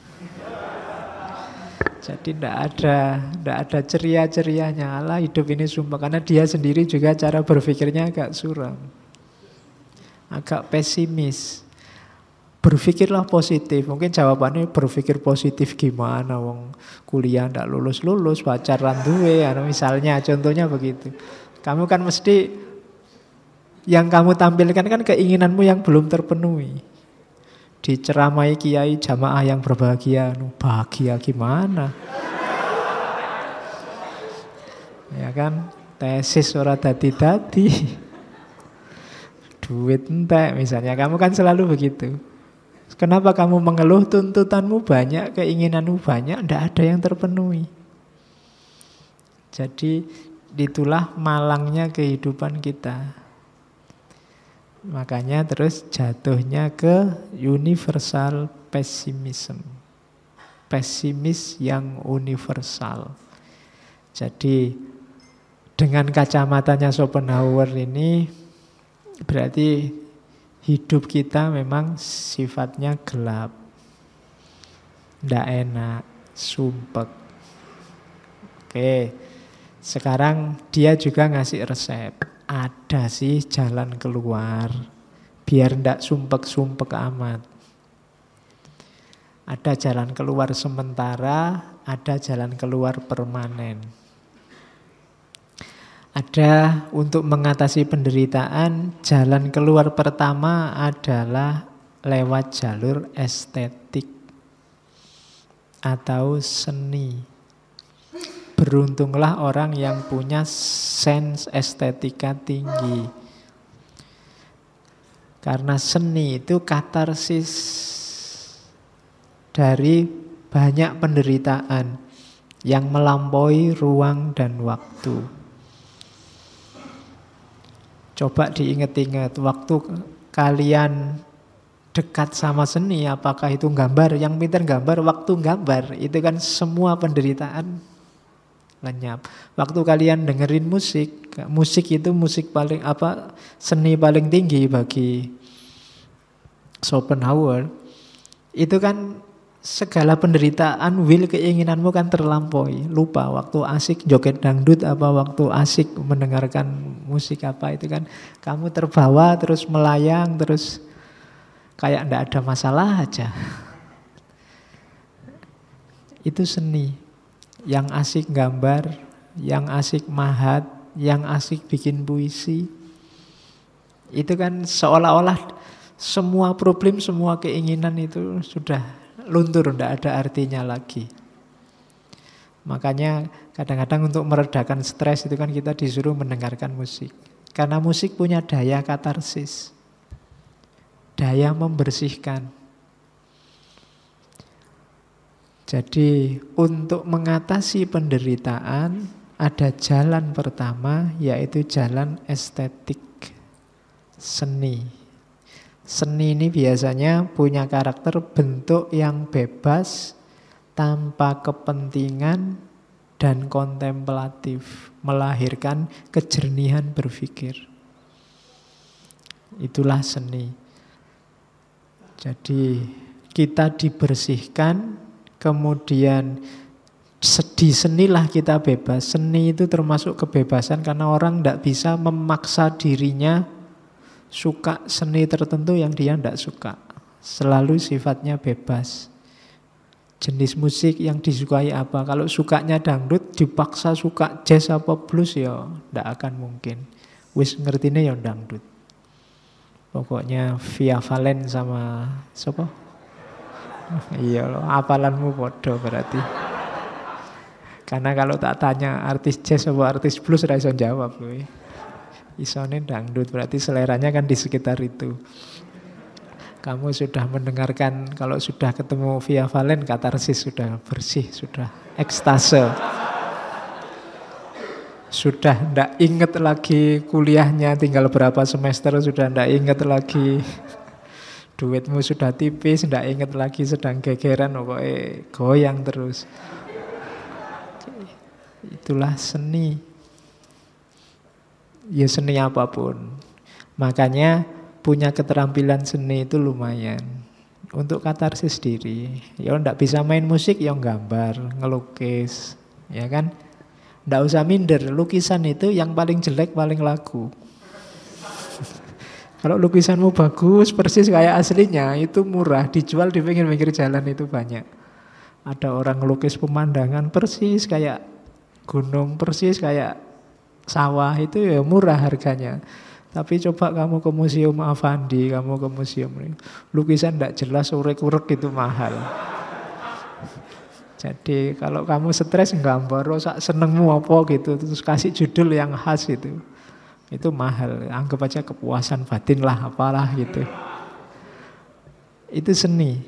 Jadi tidak ada ceria-cerianya. Allah hidup ini sumpah. Karena dia sendiri juga cara berpikirnya agak suram, agak pesimis. Berpikirlah positif. Mungkin jawabannya berpikir positif gimana? Wong kuliah tidak lulus-lulus, pacaran duwe, misalnya contohnya begitu. Kamu kan mesti yang kamu tampilkan kan keinginanmu yang belum terpenuhi. Diceramai kiai jamaah yang berbahagia, bahagia gimana? Ya kan, tesis ora dadi-dadi. Duit entek misalnya, kamu kan selalu begitu. Kenapa kamu mengeluh? Tuntutanmu banyak, keinginanmu banyak, ndak ada yang terpenuhi. Jadi itulah malangnya kehidupan kita. Makanya terus jatuhnya ke universal pessimism. Pesimis yang universal. Jadi dengan kacamatanya Schopenhauer ini berarti hidup kita memang sifatnya gelap. Ndak enak, sumpek. Oke. Sekarang dia juga ngasih resep. Ada sih jalan keluar. Biar ndak sumpek-sumpek amat. Ada jalan keluar sementara, ada jalan keluar permanen. Ada untuk mengatasi penderitaan, jalan keluar pertama adalah lewat jalur estetik atau seni. Beruntunglah orang yang punya sense estetika tinggi. Karena seni itu katarsis dari banyak penderitaan yang melampaui ruang dan waktu. Coba diingat-ingat, waktu kalian dekat sama seni, apakah itu gambar? Yang pintar gambar, waktu gambar, itu kan semua penderitaan lenyap. Waktu kalian dengerin musik, musik itu musik paling seni paling tinggi bagi Schopenhauer. Itu kan segala penderitaan, keinginanmu kan terlampaui. Lupa waktu asik joget dangdut apa, waktu asik mendengarkan musik apa, itu kan kamu terbawa terus melayang terus kayak ndak ada masalah aja. Itu seni. Yang asik gambar, yang asik mahat, yang asik bikin puisi. Itu kan seolah-olah semua problem, semua keinginan itu sudah luntur, tidak ada artinya lagi. Makanya kadang-kadang untuk meredakan stres itu kan kita disuruh mendengarkan musik. Karena musik punya daya katarsis, daya membersihkan. Jadi untuk mengatasi penderitaan ada jalan pertama, yaitu jalan estetik, seni. Seni ini biasanya punya karakter bentuk yang bebas, tanpa kepentingan dan kontemplatif, melahirkan kejernihan berpikir. Itulah seni. Jadi kita dibersihkan, kemudian di senilah kita bebas. Seni itu termasuk kebebasan karena orang tidak bisa memaksa dirinya suka seni tertentu yang dia tidak suka. Selalu sifatnya bebas. Jenis musik yang disukai apa? Kalau sukanya dangdut, dipaksa suka jazz apa blues, ya tidak akan mungkin. Wis ngertine ya dangdut. Pokoknya Via Valen sama siapa? Iya loh, apalanmu bodoh berarti. Karena kalau tak tanya artis jazz atau artis blues, ora iso jawab loh. Isone dangdut, berarti seleranya kan di sekitar itu. Kamu sudah mendengarkan, kalau sudah ketemu Via Valen, katarsis sudah bersih, sudah ekstase. Sudah ndak inget lagi kuliahnya tinggal berapa semester, sudah ndak inget lagi duitmu sudah tipis, ndak inget lagi sedang gegeran, pokoknya goyang terus. Itulah seni. Ya seni apapun. Makanya punya keterampilan seni itu lumayan untuk katarsis diri. Ya ndak bisa main musik, ya gambar, ngelukis, ya kan? Ndak usah minder, lukisan itu yang paling jelek paling laku. Kalau lukisanmu bagus, persis kayak aslinya, itu murah, dijual di pinggir-pinggir jalan itu banyak. Ada orang ngelukis pemandangan persis kayak gunung, persis kayak sawah, itu ya murah harganya. Tapi coba kamu ke Museum Affandi, kamu ke museum, lukisan ndak jelas, urek-urek, itu mahal. Jadi kalau kamu stres gambar, sak senengmu apa gitu, terus kasih judul yang khas itu mahal. Anggap aja kepuasan batin lah, apalah gitu. Itu seni.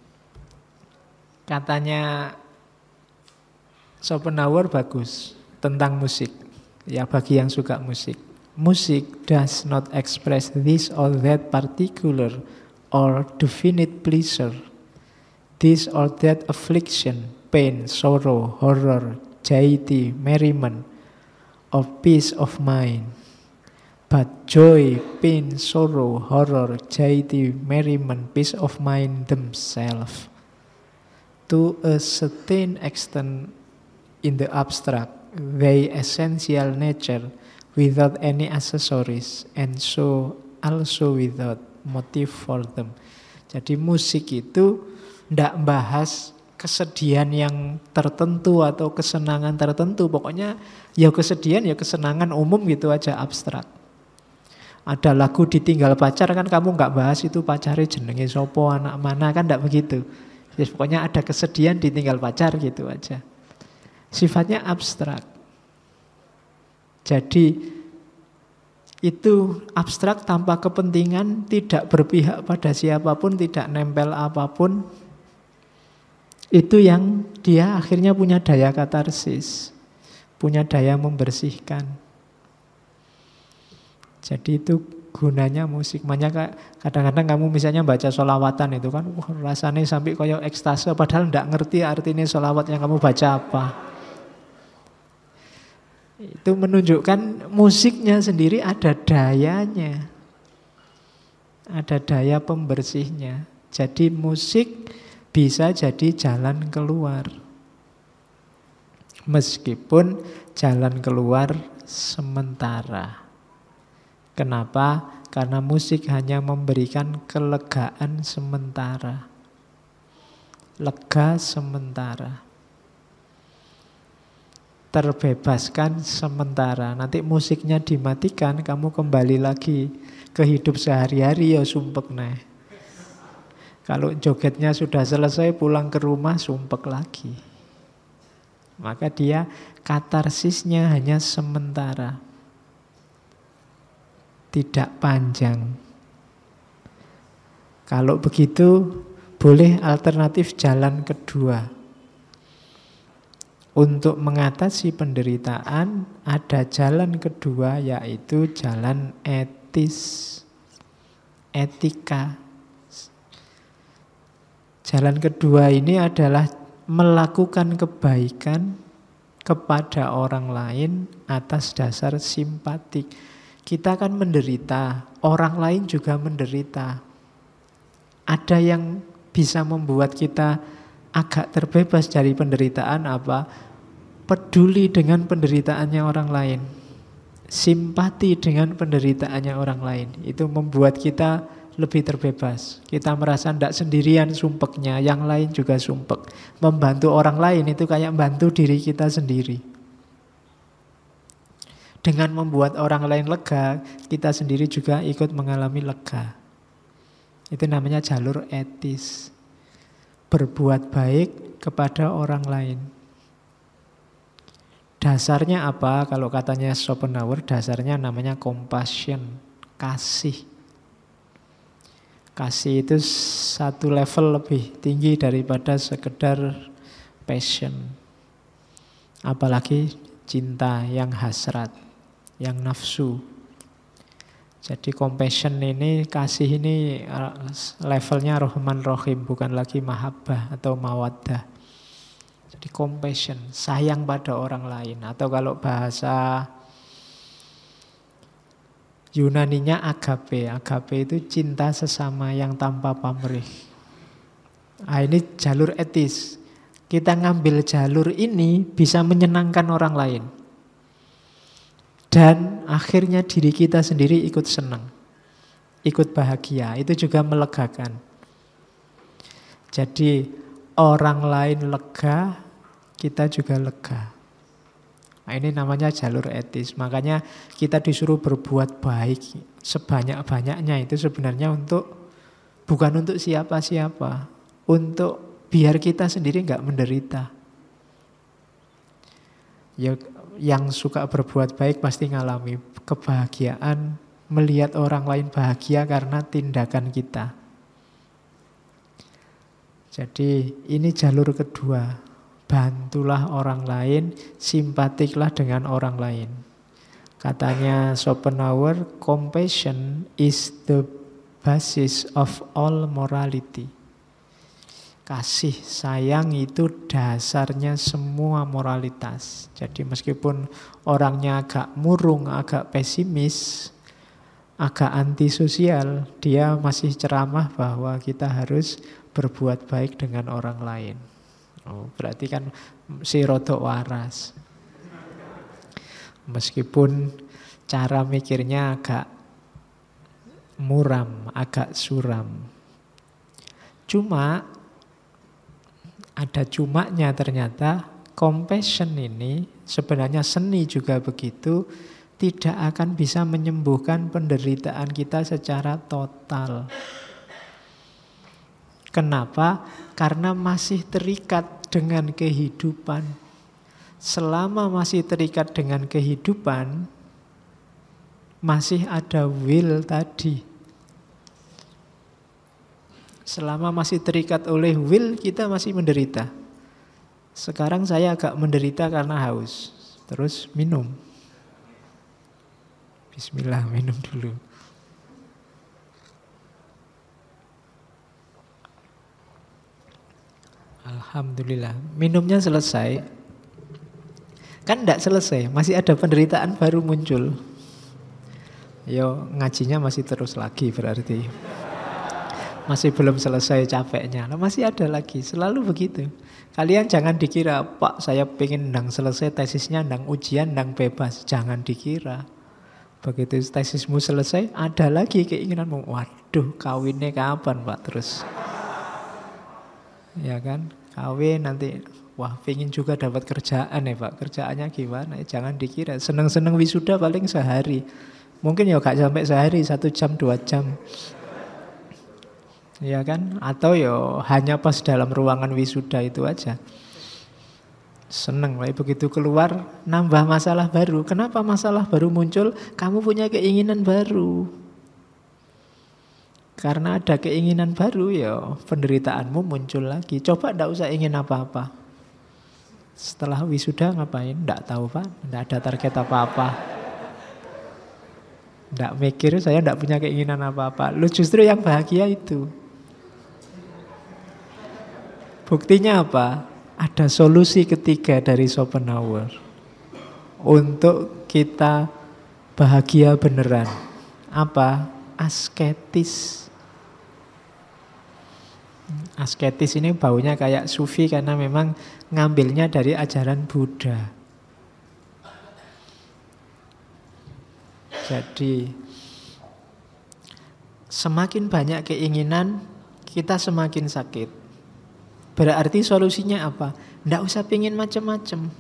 Katanya Schopenhauer bagus tentang musik. Ya bagi yang suka musik. Music does not express this or that particular or definite pleasure, this or that affliction, pain, sorrow, horror, gaiety, merriment, or peace of mind. But joy, pain, sorrow, horror, gaiety, merriment, peace of mind themselves, to a certain extent in the abstract, they essential nature without any accessories, and so also without motive for them. Jadi musik itu ndak bahas kesedihan yang tertentu atau kesenangan tertentu. Pokoknya ya kesedihan ya kesenangan umum gitu aja, abstrak. Ada lagu ditinggal pacar kan kamu nggak bahas itu pacarnya jenenge sopo, anak mana, kan ndak begitu. Ya, pokoknya ada kesedihan ditinggal pacar gitu aja. Sifatnya abstrak. Jadi itu abstrak tanpa kepentingan, tidak berpihak pada siapapun, tidak nempel apapun. Itu yang dia akhirnya punya daya katarsis, punya daya membersihkan. Jadi itu gunanya musik. Makanya kadang-kadang kamu misalnya baca sholawatan itu kan, wah, rasanya sampai kayak ekstase, padahal tidak ngerti artinya sholawat yang kamu baca apa. Itu menunjukkan musiknya sendiri ada dayanya. Ada daya pembersihnya. Jadi musik bisa jadi jalan keluar. Meskipun jalan keluar sementara. Kenapa? Karena musik hanya memberikan kelegaan sementara. Lega sementara. Terbebaskan sementara. Nanti musiknya dimatikan, kamu kembali lagi ke hidup sehari-hari ya sumpek nih. Kalau jogetnya sudah selesai pulang ke rumah sumpek lagi. Maka dia katarsisnya hanya sementara. Tidak panjang. Kalau begitu boleh alternatif jalan kedua. Untuk mengatasi penderitaan ada jalan kedua, yaitu jalan etis, etika. Jalan kedua ini adalah melakukan kebaikan kepada orang lain atas dasar simpatik. Kita kan menderita, orang lain juga menderita. Ada yang bisa membuat kita agak terbebas dari penderitaan apa? Peduli dengan penderitaannya orang lain. Simpati dengan penderitaannya orang lain. Itu membuat kita lebih terbebas. Kita merasa tidak sendirian sumpeknya, yang lain juga sumpek. Membantu orang lain itu kayak membantu diri kita sendiri. Dengan membuat orang lain lega, kita sendiri juga ikut mengalami lega. Itu namanya jalur etis. Berbuat baik kepada orang lain. Dasarnya apa? Kalau katanya Schopenhauer, dasarnya namanya compassion, kasih. Kasih itu satu level lebih tinggi daripada sekedar passion. Apalagi cinta yang hasrat, yang nafsu. Jadi compassion ini, kasih ini levelnya Rahman Rahim, bukan lagi mahabbah atau mawaddah. Jadi compassion, sayang pada orang lain. Atau kalau bahasa Yunaninya agape. Agape itu cinta sesama yang tanpa pamrih. Nah, ini jalur etis. Kita ngambil jalur ini bisa menyenangkan orang lain. Dan akhirnya diri kita sendiri ikut senang, ikut bahagia. Itu juga melegakan. Jadi orang lain lega, kita juga lega. Nah, ini namanya jalur etis. Makanya kita disuruh berbuat baik sebanyak-banyaknya. Itu sebenarnya bukan untuk siapa-siapa. Untuk biar kita sendiri nggak menderita. Ya, yang suka berbuat baik pasti ngalami kebahagiaan melihat orang lain bahagia karena tindakan kita. Jadi ini jalur kedua. Bantulah orang lain, simpatiklah dengan orang lain. Katanya Schopenhauer, compassion is the basis of all morality. Kasih sayang itu dasarnya semua moralitas. Jadi meskipun orangnya agak murung, agak pesimis, agak antisosial, dia masih ceramah bahwa kita harus berbuat baik dengan orang lain. Oh, berarti kan si rodok waras. Meskipun cara mikirnya agak muram, agak suram. Cuma ada cumanya ternyata compassion ini, sebenarnya seni juga begitu, tidak akan bisa menyembuhkan penderitaan kita secara total. Kenapa? Karena masih terikat dengan kehidupan. Selama masih terikat dengan kehidupan, masih ada will tadi. Selama masih terikat oleh will, kita masih menderita. Sekarang saya agak menderita karena haus. Terus minum. Bismillah, minum dulu. Alhamdulillah, minumnya selesai. Kan tidak selesai, masih ada penderitaan baru muncul. Yo, ngajinya masih terus lagi berarti. Masih belum selesai capeknya, masih ada lagi, selalu begitu. Kalian jangan dikira, Pak saya pengen ndang selesai tesisnya, ndang ujian, ndang bebas. Jangan dikira. Begitu tesismu selesai, ada lagi keinginanmu. Waduh, kawinnya kapan Pak? Terus. Ya kan, kawin nanti. Wah, pengen juga dapat kerjaan ya Pak. Kerjaannya gimana? Jangan dikira. Seneng-seneng wisuda paling sehari. Mungkin ya gak sampai sehari, 1 jam, 2 jam. Ya kan? Atau ya hanya pas dalam ruangan wisuda itu aja. Seneng, begitu keluar nambah masalah baru. Kenapa masalah baru muncul? Kamu punya keinginan baru. Karena ada keinginan baru ya penderitaanmu muncul lagi. Coba ndak usah ingin apa-apa. Setelah wisuda ngapain? Ndak tahu Pak, ndak ada target apa-apa. Ndak mikir, saya ndak punya keinginan apa-apa. Lu justru yang bahagia itu. Buktinya apa? Ada solusi ketiga dari Schopenhauer untuk kita bahagia beneran. Apa? Asketis. Asketis ini baunya kayak sufi karena memang ngambilnya dari ajaran Buddha. Jadi semakin banyak keinginan, kita semakin sakit. Berarti solusinya apa? Nggak usah pingin macam-macam.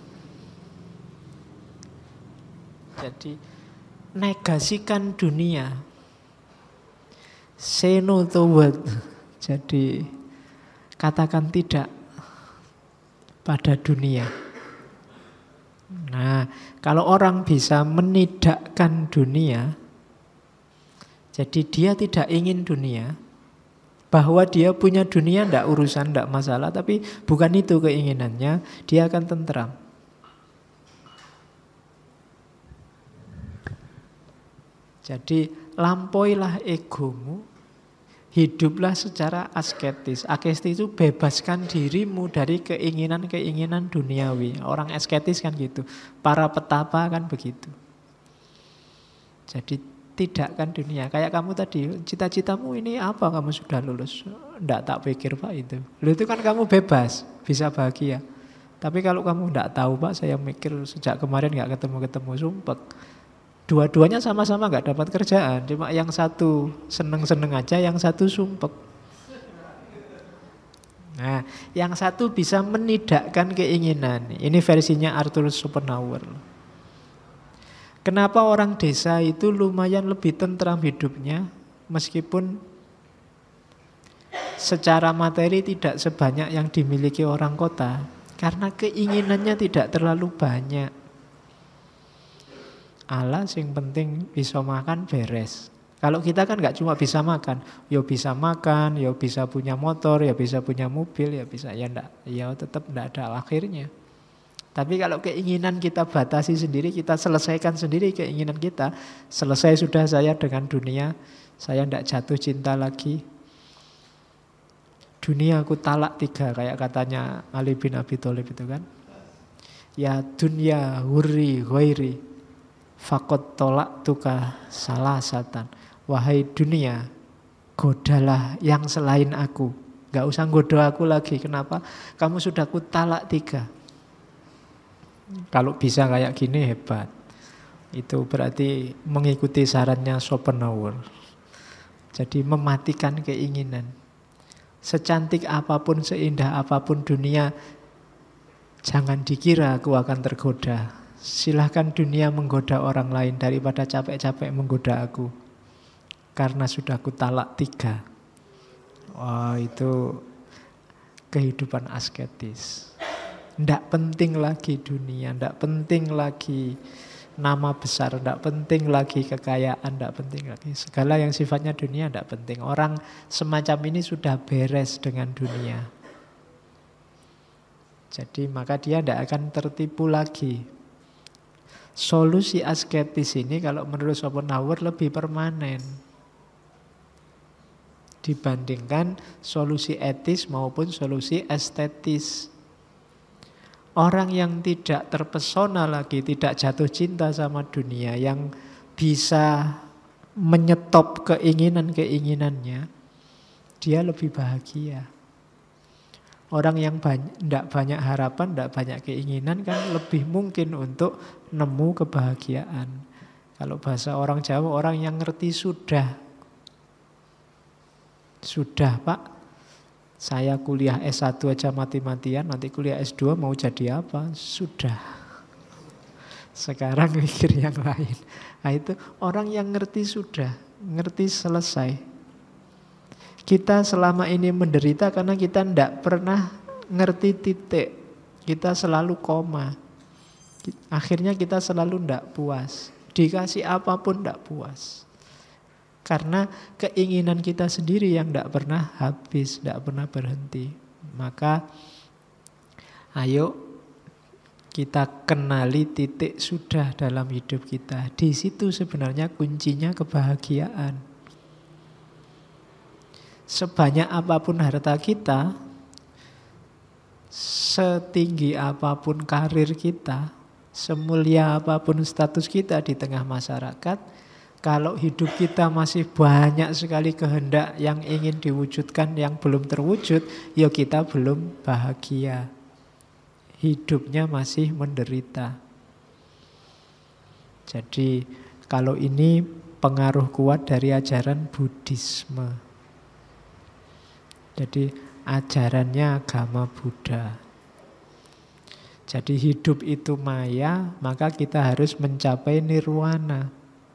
Jadi negasikan dunia. Say no to what? Jadi katakan tidak pada dunia. Nah, kalau orang bisa menidakkan dunia, jadi dia tidak ingin dunia, bahwa dia punya dunia tidak urusan, tidak masalah, tapi bukan itu keinginannya, dia akan tentram. Jadi lampauilah egomu, hiduplah secara asketis. Asketis itu bebaskan dirimu dari keinginan-keinginan duniawi. Orang asketis kan gitu, para petapa kan begitu. Jadi tidakkan dunia. Kayak kamu tadi, cita-citamu ini apa? Kamu sudah lulus? Nggak tak pikir Pak itu. Lalu itu kan kamu bebas, bisa bahagia. Tapi kalau kamu nggak tahu Pak, saya mikir sejak kemarin nggak ketemu-ketemu, sumpek. Dua-duanya sama-sama nggak dapat kerjaan. Cuma yang satu seneng-seneng aja, yang satu sumpek. Nah, yang satu bisa menidakkan keinginan. Ini versinya Arthur Schopenhauer. Kenapa orang desa itu lumayan lebih tentram hidupnya meskipun secara materi tidak sebanyak yang dimiliki orang kota? Karena keinginannya tidak terlalu banyak. Alas yang penting bisa makan beres. Kalau kita kan nggak cuma bisa makan, ya bisa makan, ya bisa punya motor, ya bisa punya mobil, ya bisa ya enggak, ya tetap enggak ada akhirnya. Tapi kalau keinginan kita batasi sendiri, kita selesaikan sendiri keinginan kita. Selesai sudah saya dengan dunia, saya tidak jatuh cinta lagi. Dunia aku talak 3, kayak katanya Ali bin Abi Thalib itu kan. Ya dunya hurri ghairi, fakot tolak tuka salah satan. Wahai dunia, godalah yang selain aku. Gak usah goda aku lagi. Kenapa? Kamu sudah ku talak 3. Kalau bisa kayak gini hebat. Itu berarti mengikuti sarannya Schopenhauer. Jadi mematikan keinginan. Secantik apapun, seindah apapun dunia, jangan dikira aku akan tergoda. Silahkan dunia menggoda orang lain daripada capek-capek menggoda aku. Karena sudah aku talak 3. Wah, itu kehidupan asketis. Tidak penting lagi dunia, tidak penting lagi nama besar, tidak penting lagi kekayaan, tidak penting lagi. Segala yang sifatnya dunia tidak penting. Orang semacam ini sudah beres dengan dunia. Jadi maka dia tidak akan tertipu lagi. Solusi asketis ini kalau menurut Schopenhauer lebih permanen dibandingkan solusi etis maupun solusi estetis. Orang yang tidak terpesona lagi, tidak jatuh cinta sama dunia, yang bisa menyetop keinginan-keinginannya, dia lebih bahagia. Orang yang tidak banyak harapan, tidak banyak keinginan kan lebih mungkin untuk nemu kebahagiaan. Kalau bahasa orang Jawa, orang yang ngerti sudah. Sudah Pak, saya kuliah S1 aja mati-matian, nanti kuliah S2 mau jadi apa? Sudah. Sekarang mikir yang lain. Nah itu orang yang ngerti sudah, ngerti selesai. Kita selama ini menderita karena kita tidak pernah ngerti titik. Kita selalu koma. Akhirnya kita selalu tidak puas. Dikasih apapun tidak puas. Karena keinginan kita sendiri yang tidak pernah habis, tidak pernah berhenti. Maka ayo kita kenali titik sudah dalam hidup kita. Di situ sebenarnya kuncinya kebahagiaan. Sebanyak apapun harta kita, setinggi apapun karir kita, semulia apapun status kita di tengah masyarakat, kalau hidup kita masih banyak sekali kehendak yang ingin diwujudkan yang belum terwujud, ya kita belum bahagia. Hidupnya masih menderita. Jadi kalau ini pengaruh kuat dari ajaran Buddhisme. Jadi ajarannya agama Buddha. Jadi hidup itu maya, maka kita harus mencapai nirwana.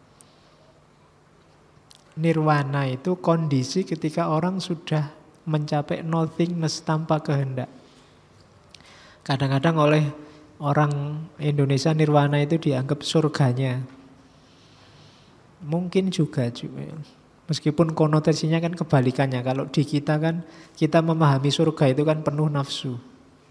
Nirwana itu kondisi ketika orang sudah mencapai nothingness tanpa kehendak. Kadang-kadang oleh orang Indonesia nirwana itu dianggap surganya. Mungkin juga. Meskipun konotasinya kan kebalikannya. Kalau di kita kan, kita memahami surga itu kan penuh nafsu.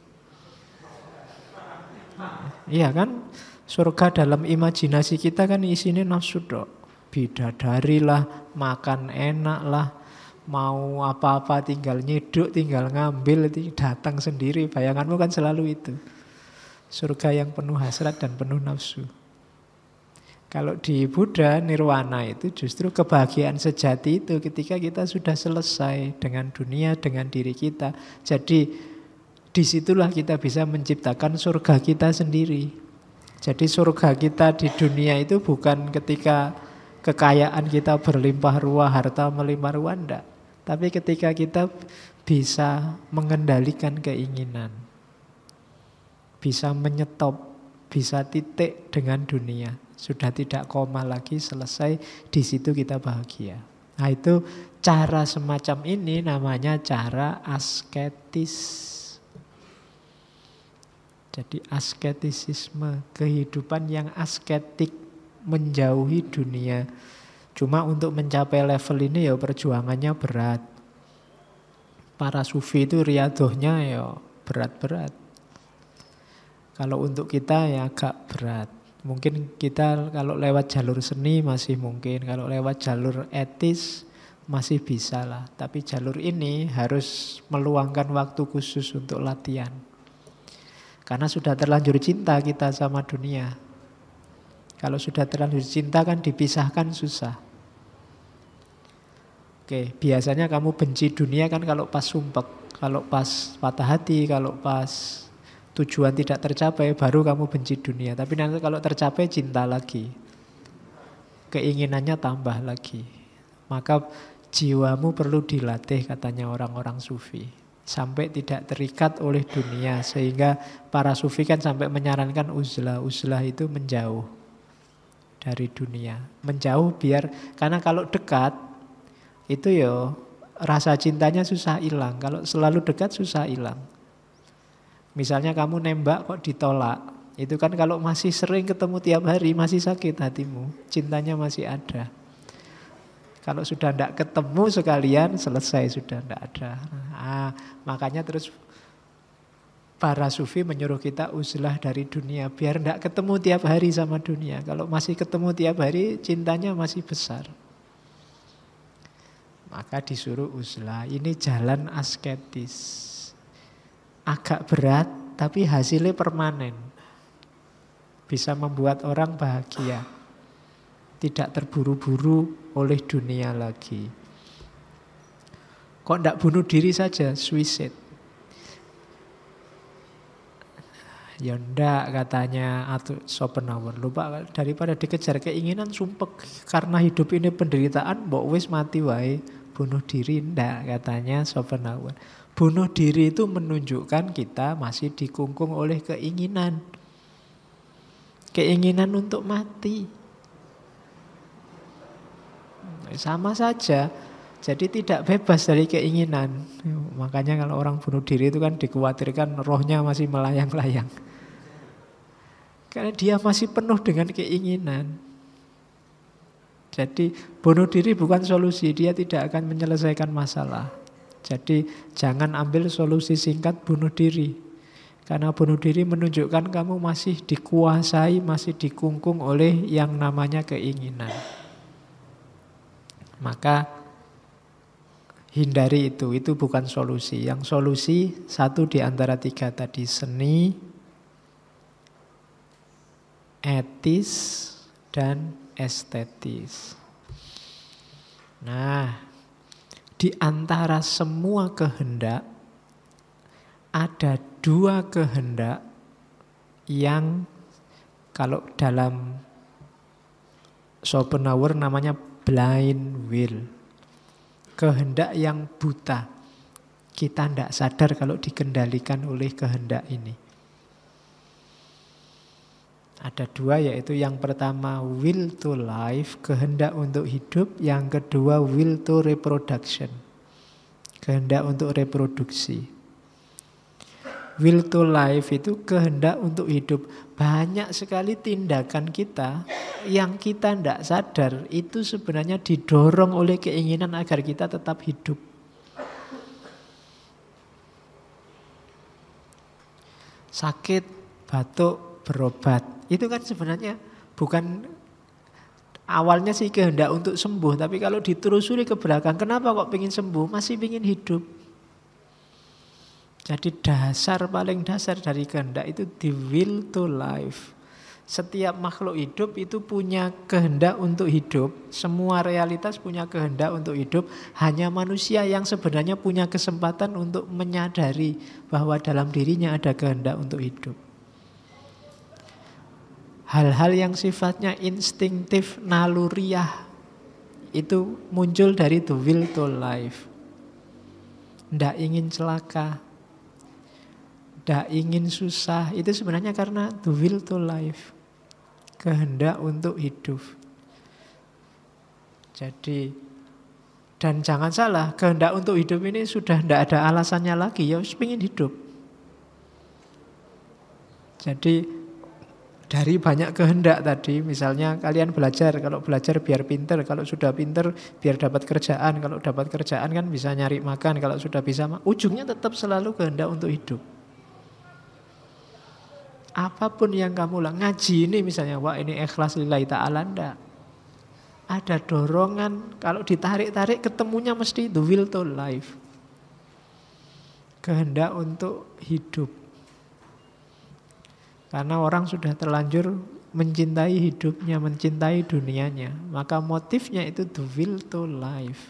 Iya kan? Surga dalam imajinasi kita kan isinya nafsu dok. Bidadari lah, makan enak lah, mau apa-apa tinggal nyeduk, tinggal ngambil, datang sendiri. Bayanganmu kan selalu itu. Surga yang penuh hasrat dan penuh nafsu. Kalau di Buddha, nirwana itu justru kebahagiaan sejati itu ketika kita sudah selesai dengan dunia, dengan diri kita. Jadi disitulah kita bisa menciptakan surga kita sendiri. Jadi surga kita di dunia itu bukan ketika kekayaan kita berlimpah ruah, harta melimpah ruah, enggak. Tapi ketika kita bisa mengendalikan keinginan, bisa menyetop, bisa titik dengan dunia, sudah tidak koma lagi, selesai, di situ kita bahagia. Nah itu cara semacam ini namanya cara asketis. Jadi asketisisme, kehidupan yang asketik, menjauhi dunia. Cuma untuk mencapai level ini ya perjuangannya berat. Para sufi itu riadohnya ya berat-berat. Kalau untuk kita ya agak berat. Mungkin kita kalau lewat jalur seni masih mungkin. Kalau lewat jalur etis masih bisa lah. Tapi jalur ini harus meluangkan waktu khusus untuk latihan. Karena sudah terlanjur cinta kita sama dunia. Kalau sudah terlanjur cinta kan dipisahkan susah. Oke, biasanya kamu benci dunia kan kalau pas sumpek, kalau pas patah hati, kalau pas tujuan tidak tercapai, baru kamu benci dunia. Tapi nanti kalau tercapai cinta lagi. Keinginannya tambah lagi. Maka Jiwamu perlu dilatih katanya orang-orang sufi. Sampai tidak terikat oleh dunia. Sehingga para sufi kan sampai menyarankan uzlah. Uzlah itu menjauh dari dunia. Menjauh biar, karena kalau dekat, itu ya rasa cintanya susah hilang. Kalau selalu dekat susah hilang. Misalnya kamu nembak kok ditolak. Itu kan kalau masih sering ketemu tiap hari, masih sakit hatimu. Cintanya masih ada. Kalau sudah tidak ketemu sekalian, selesai, sudah tidak ada. Makanya terus para sufi menyuruh kita uzlah dari dunia. Biar tidak ketemu tiap hari sama dunia. Kalau masih ketemu tiap hari, cintanya masih besar. Maka disuruh uzlah. Ini jalan asketis. Agak berat, tapi hasilnya permanen. Bisa membuat orang bahagia. Tidak terburu-buru oleh dunia lagi. Kok tidak bunuh diri saja, suicide? Ya ndak katanya Schopenhauer. Lupa, daripada dikejar keinginan sumpek karena hidup ini penderitaan, mbok wis mati wae, bunuh diri ndak katanya Schopenhauer. Bunuh diri itu menunjukkan kita masih dikungkung oleh keinginan. Keinginan untuk mati. Sama saja. Jadi tidak bebas dari keinginan. Makanya kalau orang bunuh diri itu kan dikhawatirkan rohnya masih melayang-layang. Karena dia masih penuh dengan keinginan. Jadi bunuh diri bukan solusi. Dia tidak akan menyelesaikan masalah. Jadi jangan ambil solusi singkat bunuh diri. Karena bunuh diri menunjukkan kamu masih dikuasai, masih dikungkung oleh yang namanya keinginan. Maka hindari itu bukan solusi. Yang solusi satu di antara tiga tadi, seni, etis, dan estetis. Nah, di antara semua kehendak, ada dua kehendak yang kalau dalam Schopenhauer namanya blind will. Kehendak yang buta. Kita tidak sadar kalau dikendalikan oleh kehendak ini. Ada dua, yaitu yang pertama will to life, kehendak untuk hidup. Yang kedua will to reproduction, kehendak untuk reproduksi. Will to life itu kehendak untuk hidup. Banyak sekali tindakan kita yang kita tidak sadar itu sebenarnya didorong oleh keinginan agar kita tetap hidup. Sakit, batuk, berobat. Itu kan sebenarnya bukan awalnya sih kehendak untuk sembuh. Tapi kalau ditelusuri ke belakang, kenapa kok pengen sembuh? Masih pengen hidup. Jadi paling dasar dari kehendak itu the will to life. Setiap makhluk hidup itu punya kehendak untuk hidup. Semua realitas punya kehendak untuk hidup. Hanya manusia yang sebenarnya punya kesempatan untuk menyadari bahwa dalam dirinya ada kehendak untuk hidup. Hal-hal yang sifatnya instingtif, naluriah, itu muncul dari the will to life. Tidak ingin celaka, tidak ingin susah, itu sebenarnya karena the will to life, kehendak untuk hidup. Jadi, dan jangan salah, kehendak untuk hidup ini sudah tidak ada alasannya lagi, ya harus ingin hidup. Jadi dari banyak kehendak tadi, misalnya kalian belajar, kalau belajar biar pinter, kalau sudah pinter biar dapat kerjaan, kalau dapat kerjaan kan bisa nyari makan, kalau sudah bisa, ujungnya tetap selalu kehendak untuk hidup. Apapun yang kamu ngaji ini misalnya, wah ini ikhlas lillahi ta'ala, enggak. Ada dorongan, kalau ditarik-tarik ketemunya mesti the will to life. Kehendak untuk hidup. Karena orang sudah terlanjur mencintai hidupnya, mencintai dunianya. Maka motifnya itu the will to life.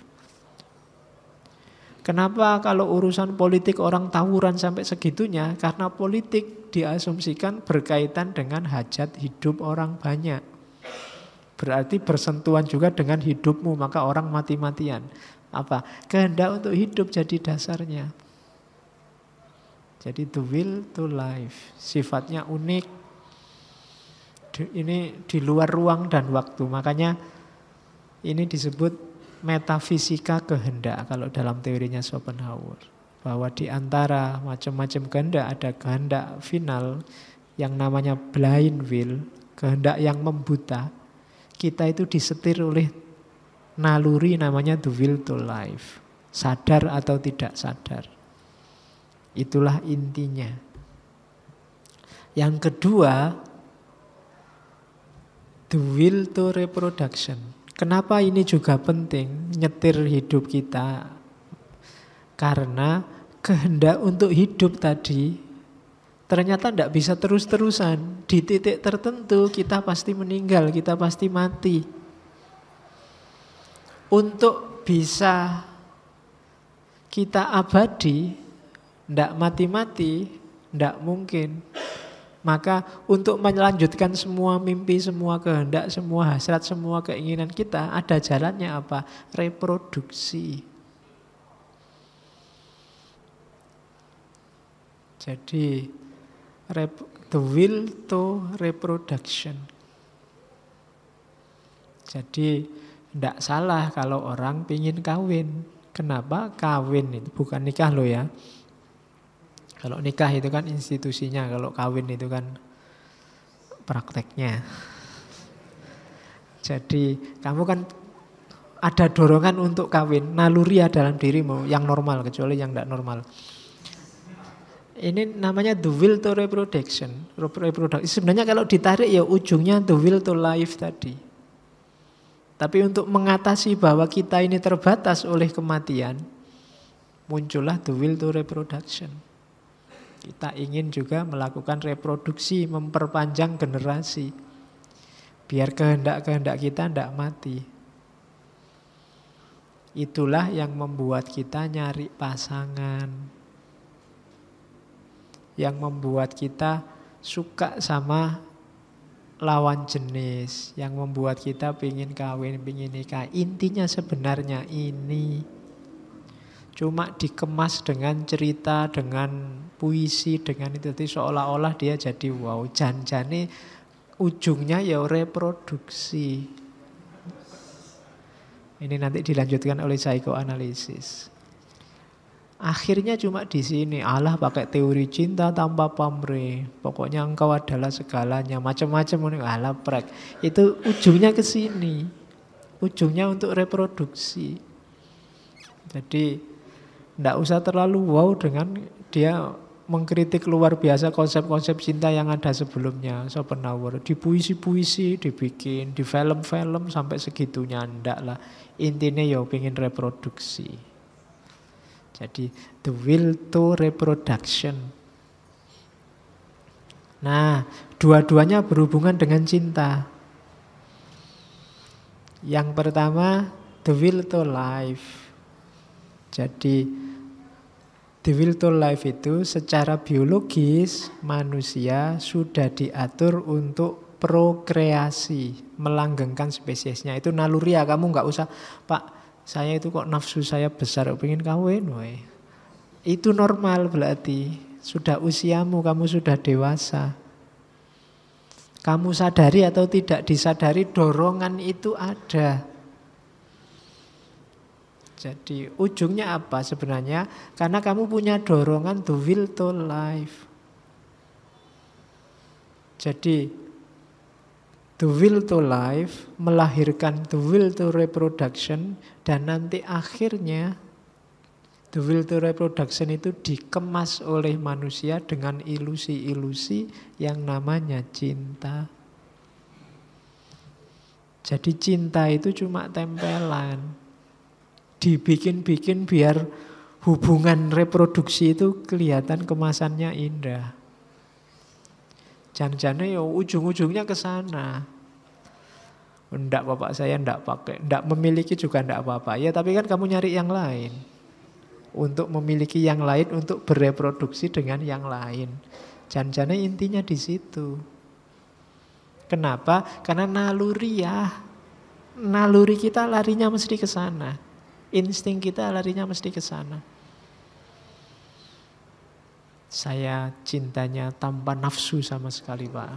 Kenapa kalau urusan politik orang tawuran sampai segitunya? Karena politik diasumsikan berkaitan dengan hajat hidup orang banyak. Berarti bersentuhan juga dengan hidupmu, maka orang mati-matian. Apa? Kehendak untuk hidup jadi dasarnya. Jadi the will to life. Sifatnya unik. Ini di luar ruang dan waktu. Makanya ini disebut metafisika kehendak kalau dalam teorinya Schopenhauer. Bahwa di antara macam-macam kehendak ada kehendak final yang namanya blind will, kehendak yang membuta. Kita itu disetir oleh naluri namanya the will to life. Sadar atau tidak sadar. Itulah intinya. Yang kedua, the will to reproduction. Kenapa ini juga penting nyetir hidup kita? Karena kehendak untuk hidup tadi ternyata tidak bisa terus-terusan. Di titik tertentu kita pasti meninggal, kita pasti mati. Untuk bisa kita abadi, tidak mati-mati, tidak mungkin. Maka untuk melanjutkan semua mimpi, semua kehendak, semua hasrat, semua keinginan kita, ada jalannya apa? Reproduksi. Jadi the will to reproduction. Jadi tidak salah kalau orang pingin kawin. Kenapa? Kawin itu bukan nikah loh ya. Kalau nikah itu kan institusinya, kalau kawin itu kan prakteknya. Jadi kamu kan ada dorongan untuk kawin, naluri dalam dirimu yang normal, kecuali yang tidak normal. Ini namanya the will to reproduction. Sebenarnya kalau ditarik ya ujungnya the will to life tadi. Tapi untuk mengatasi bahwa kita ini terbatas oleh kematian, muncullah the will to reproduction. Kita ingin juga melakukan reproduksi, memperpanjang generasi. Biar kehendak-kehendak kita tidak mati. Itulah yang membuat kita nyari pasangan. Yang membuat kita suka sama lawan jenis. Yang membuat kita pingin kawin, pingin nikah. Intinya sebenarnya ini. Cuma dikemas dengan cerita, dengan puisi, dengan itu. Jadi seolah-olah dia jadi wow. Jan-jane ujungnya ya reproduksi. Ini nanti dilanjutkan oleh psikoanalisis. Akhirnya cuma di sini. Allah pakai teori cinta tanpa pamrih. Pokoknya engkau adalah segalanya. Macam-macam. Allah prek. Itu ujungnya ke sini. Ujungnya untuk reproduksi. Jadi tidak usah terlalu wow dengan dia mengkritik luar biasa konsep-konsep cinta yang ada sebelumnya. Schopenhauer di puisi-puisi dibikin, di film-film sampai segitunya. Ndak lah. Intinya ya pengen reproduksi. Jadi the will to reproduction. Nah, dua-duanya berhubungan dengan cinta. Yang pertama the will to life. Jadi the will to life itu secara biologis manusia sudah diatur untuk prokreasi, melanggengkan spesiesnya. Itu naluri ya, kamu nggak usah, Pak, saya itu kok nafsu saya besar, pengen kawin, woy. Itu normal berarti. Sudah usiamu, kamu sudah dewasa. Kamu sadari atau tidak disadari, dorongan itu ada. Jadi ujungnya apa sebenarnya? Karena kamu punya dorongan the will to life. Jadi the will to life melahirkan the will to reproduction, dan nanti akhirnya the will to reproduction itu dikemas oleh manusia dengan ilusi-ilusi yang namanya cinta. Jadi cinta itu cuma tempelan. Dibikin-bikin biar hubungan reproduksi itu kelihatan kemasannya indah. Jangan-jangan ya ujung-ujungnya ke sana. Enggak, bapak saya enggak pakai, enggak memiliki juga enggak apa-apa. Ya tapi kan kamu nyari yang lain. Untuk memiliki yang lain, untuk bereproduksi dengan yang lain. Jangan-jangan intinya di situ. Kenapa? Karena naluri kita larinya mesti ke sana. Insting kita larinya mesti ke sana. Saya cintanya tanpa nafsu sama sekali, Pak.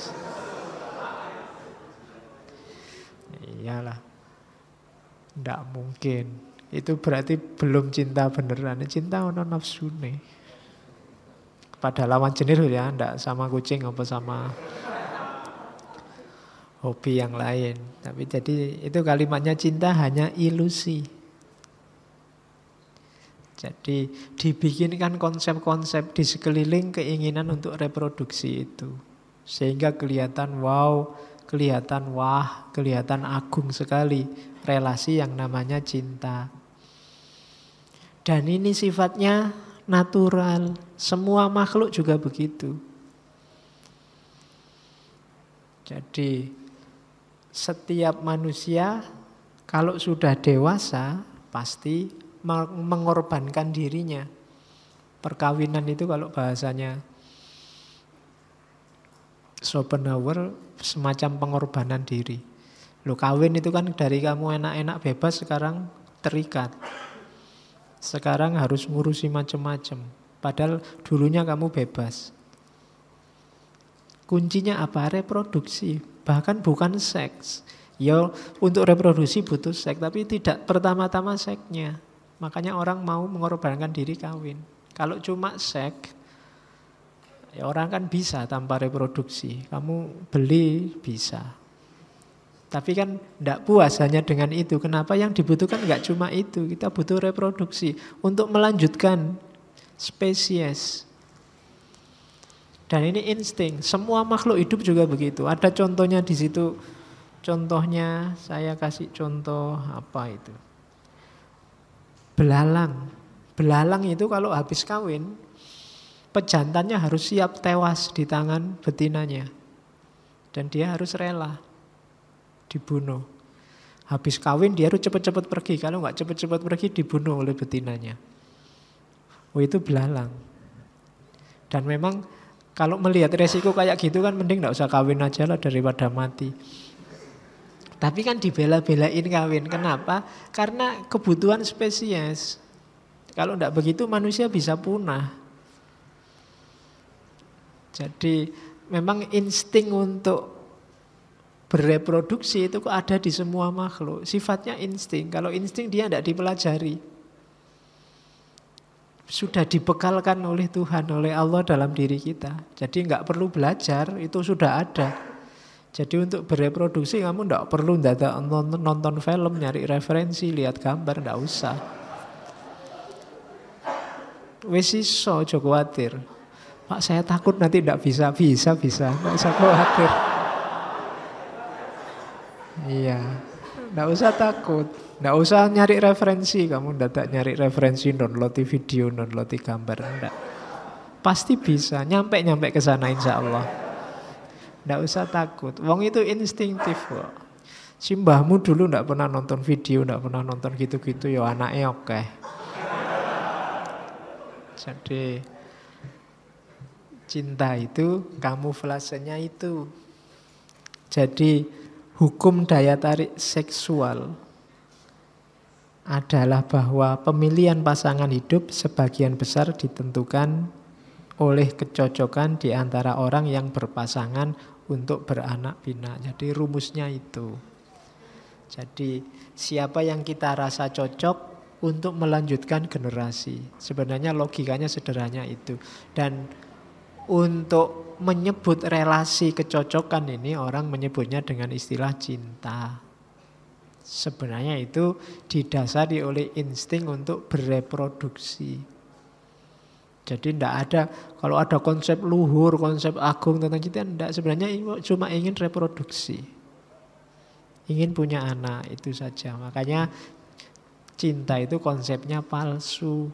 Iyalah. Nggak mungkin. Itu berarti belum cinta beneran. Cinta ono nafsu nih. Pada lawan jenis ya, ndak sama kucing apa sama hobi yang lain. Tapi jadi itu kalimatnya cinta hanya ilusi. Jadi dibikinkan konsep-konsep di sekeliling keinginan untuk reproduksi itu. Sehingga kelihatan wow, kelihatan wah, kelihatan agung sekali relasi yang namanya cinta. Dan ini sifatnya natural. Semua makhluk juga begitu. Jadi setiap manusia kalau sudah dewasa pasti mengorbankan dirinya. Perkawinan itu kalau bahasanya Schopenhauer semacam pengorbanan diri. Lo kawin itu kan dari kamu enak-enak bebas sekarang terikat. Sekarang harus ngurusi macam-macam. Padahal dulunya kamu bebas. Kuncinya apa? Reproduksi. Bahkan bukan seks. Ya untuk reproduksi butuh seks, tapi tidak pertama-tama seksnya. Makanya orang mau mengorbankan diri kawin. Kalau cuma seks, ya orang kan bisa tanpa reproduksi. Kamu beli bisa. Tapi kan tidak puas hanya dengan itu. Kenapa? Yang dibutuhkan nggak cuma itu. Kita butuh reproduksi untuk melanjutkan spesies. Dan ini insting. Semua makhluk hidup juga begitu. Ada contohnya di situ. Contohnya saya kasih contoh apa itu? Belalang. Belalang itu kalau habis kawin, pejantannya harus siap tewas di tangan betinanya. Dan dia harus rela dibunuh. Habis kawin dia harus cepat-cepat pergi. Kalau nggak cepat-cepat pergi dibunuh oleh betinanya. Oh itu belalang. Dan memang kalau melihat resiko kayak gitu kan mending nggak usah kawin aja lah daripada mati. Tapi kan dibela-belain kawin. Kenapa? Karena kebutuhan spesies. Kalau tidak begitu manusia bisa punah. Jadi memang insting untuk bereproduksi itu ada di semua makhluk. Sifatnya insting. Kalau insting dia tidak dipelajari. Sudah dibekalkan oleh Tuhan, oleh Allah dalam diri kita. Jadi nggak perlu belajar, itu sudah ada. Jadi untuk bereproduksi kamu tidak perlu nonton film, nyari referensi, lihat gambar, tidak usah. Wes iso, aja khawatir. Pak saya takut nanti tidak bisa, tidak usah khawatir. Iya, tidak usah takut, tidak usah nyari referensi. Kamu tidak nyari referensi, download video, download gambar, tidak. Pasti bisa, nyampe ke sana insya Allah. Tidak usah takut. Wong itu instingtif kok. Si mbahmu dulu tidak pernah nonton video, tidak pernah nonton gitu-gitu, ya anaknya oke. Jadi cinta itu kamuflasenya itu. Jadi hukum daya tarik seksual adalah bahwa pemilihan pasangan hidup sebagian besar ditentukan oleh kecocokan di antara orang yang berpasangan untuk beranak pinak. Jadi rumusnya itu. Jadi siapa yang kita rasa cocok untuk melanjutkan generasi. Sebenarnya logikanya sederhana itu. Dan untuk menyebut relasi kecocokan ini orang menyebutnya dengan istilah cinta. Sebenarnya itu didasari oleh insting untuk bereproduksi. Jadi tidak ada, kalau ada konsep luhur, konsep agung tentang cinta, tidak. Sebenarnya cuma ingin reproduksi. Ingin punya anak, itu saja. Makanya cinta itu konsepnya palsu.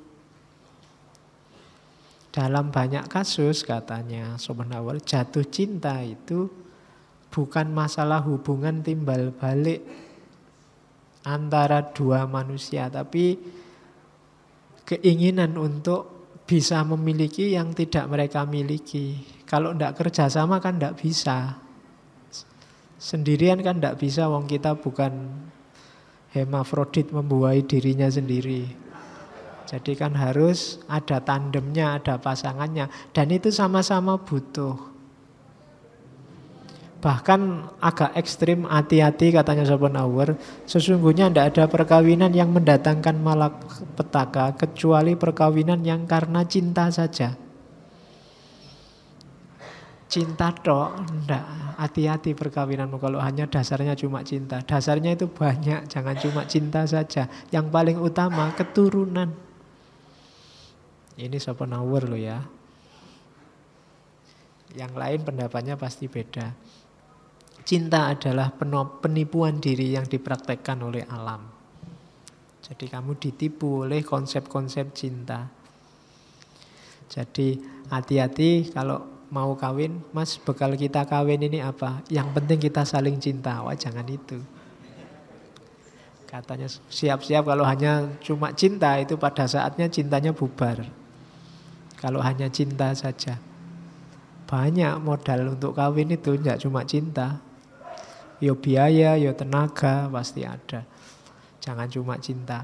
Dalam banyak kasus katanya Schopenhauer, jatuh cinta itu bukan masalah hubungan timbal balik antara dua manusia, tapi keinginan untuk bisa memiliki yang tidak mereka miliki. Kalau tidak kerjasama kan tidak bisa. Sendirian kan tidak bisa, wong kita bukan Hermafrodit membuahi dirinya sendiri. Jadi kan harus ada tandemnya, ada pasangannya. Dan itu sama-sama butuh. Bahkan agak ekstrim, hati-hati katanya Schopenhauer. Sesungguhnya tidak ada perkawinan yang mendatangkan malapetaka kecuali perkawinan yang karena cinta saja. Cinta tok, enggak. Hati-hati perkawinanmu kalau hanya dasarnya cuma cinta. Dasarnya itu banyak, jangan cuma cinta saja. Yang paling utama keturunan. Ini Schopenhauer loh ya. Yang lain pendapatnya pasti beda. Cinta adalah penipuan diri yang dipraktekkan oleh alam. Jadi kamu ditipu oleh konsep-konsep cinta. Jadi hati-hati kalau mau kawin, mas bekal kita kawin ini apa? Yang penting kita saling cinta. Wah jangan itu. Katanya siap-siap kalau hanya cuma cinta itu pada saatnya cintanya bubar. Kalau hanya cinta saja. Banyak modal untuk kawin itu tidak cuma cinta. Yo biaya, yo tenaga pasti ada. Jangan cuma cinta.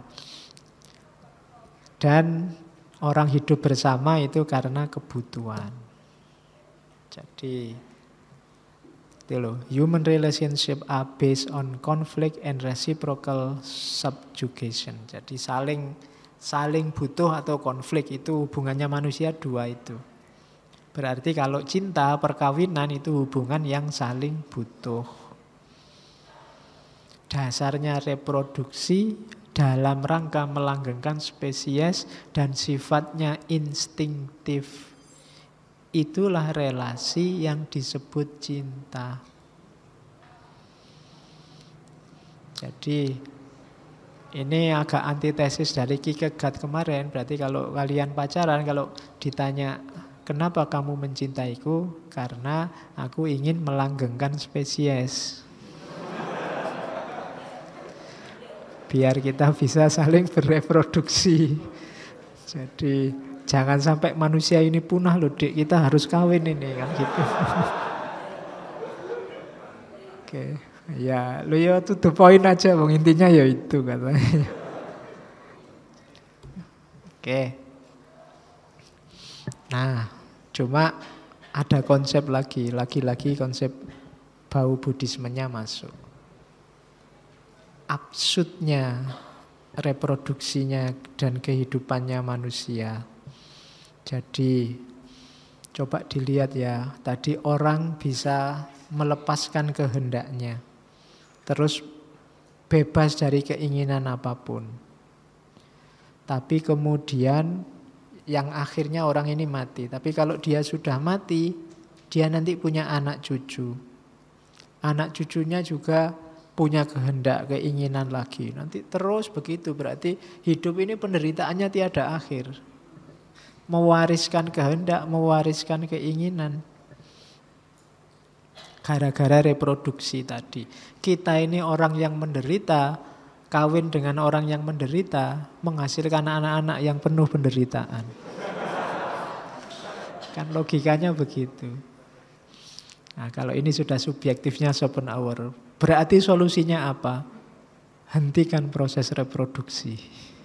Dan orang hidup bersama itu karena kebutuhan. Jadi itu loh, human relationship are based on conflict and reciprocal subjugation. Jadi saling butuh atau konflik itu hubungannya manusia dua itu. Berarti kalau cinta, perkawinan itu hubungan yang saling butuh. Dasarnya reproduksi dalam rangka melanggengkan spesies dan sifatnya instingtif. Itulah relasi yang disebut cinta. Jadi ini agak antitesis dari Kierkegaard kemarin. Berarti kalau kalian pacaran, kalau ditanya kenapa kamu mencintaiku? Karena aku ingin melanggengkan spesies. Biar kita bisa saling bereproduksi. Jadi jangan sampai manusia ini punah loh, Dik. Kita harus kawin ini kan gitu. Oke, ya lo ya to the point aja, bang. Intinya ya itu katanya. Oke. Nah, cuma ada konsep lagi konsep bau Buddhismenya masuk. Absurdnya reproduksinya dan kehidupannya manusia. Jadi coba dilihat ya, tadi orang bisa melepaskan kehendaknya, terus bebas dari keinginan apapun. Tapi kemudian yang akhirnya orang ini mati. Tapi kalau dia sudah mati, dia nanti punya anak cucu. Anak cucunya juga punya kehendak, keinginan lagi. Nanti terus begitu, berarti hidup ini penderitaannya tiada akhir. Mewariskan kehendak, mewariskan keinginan. Gara-gara reproduksi tadi. Kita ini orang yang menderita, kawin dengan orang yang menderita, menghasilkan anak-anak yang penuh penderitaan. Kan logikanya begitu. Nah, kalau ini sudah subjektifnya Schopenhauer, berarti solusinya apa? Hentikan proses reproduksi.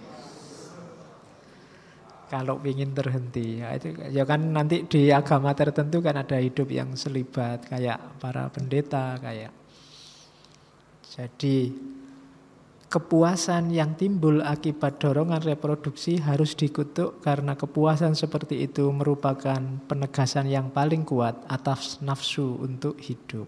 Kalau ingin terhenti, ya kan nanti di agama tertentu kan ada hidup yang selibat, kayak para pendeta, kayak. Jadi kepuasan yang timbul akibat dorongan reproduksi harus dikutuk karena kepuasan seperti itu merupakan penegasan yang paling kuat atas nafsu untuk hidup.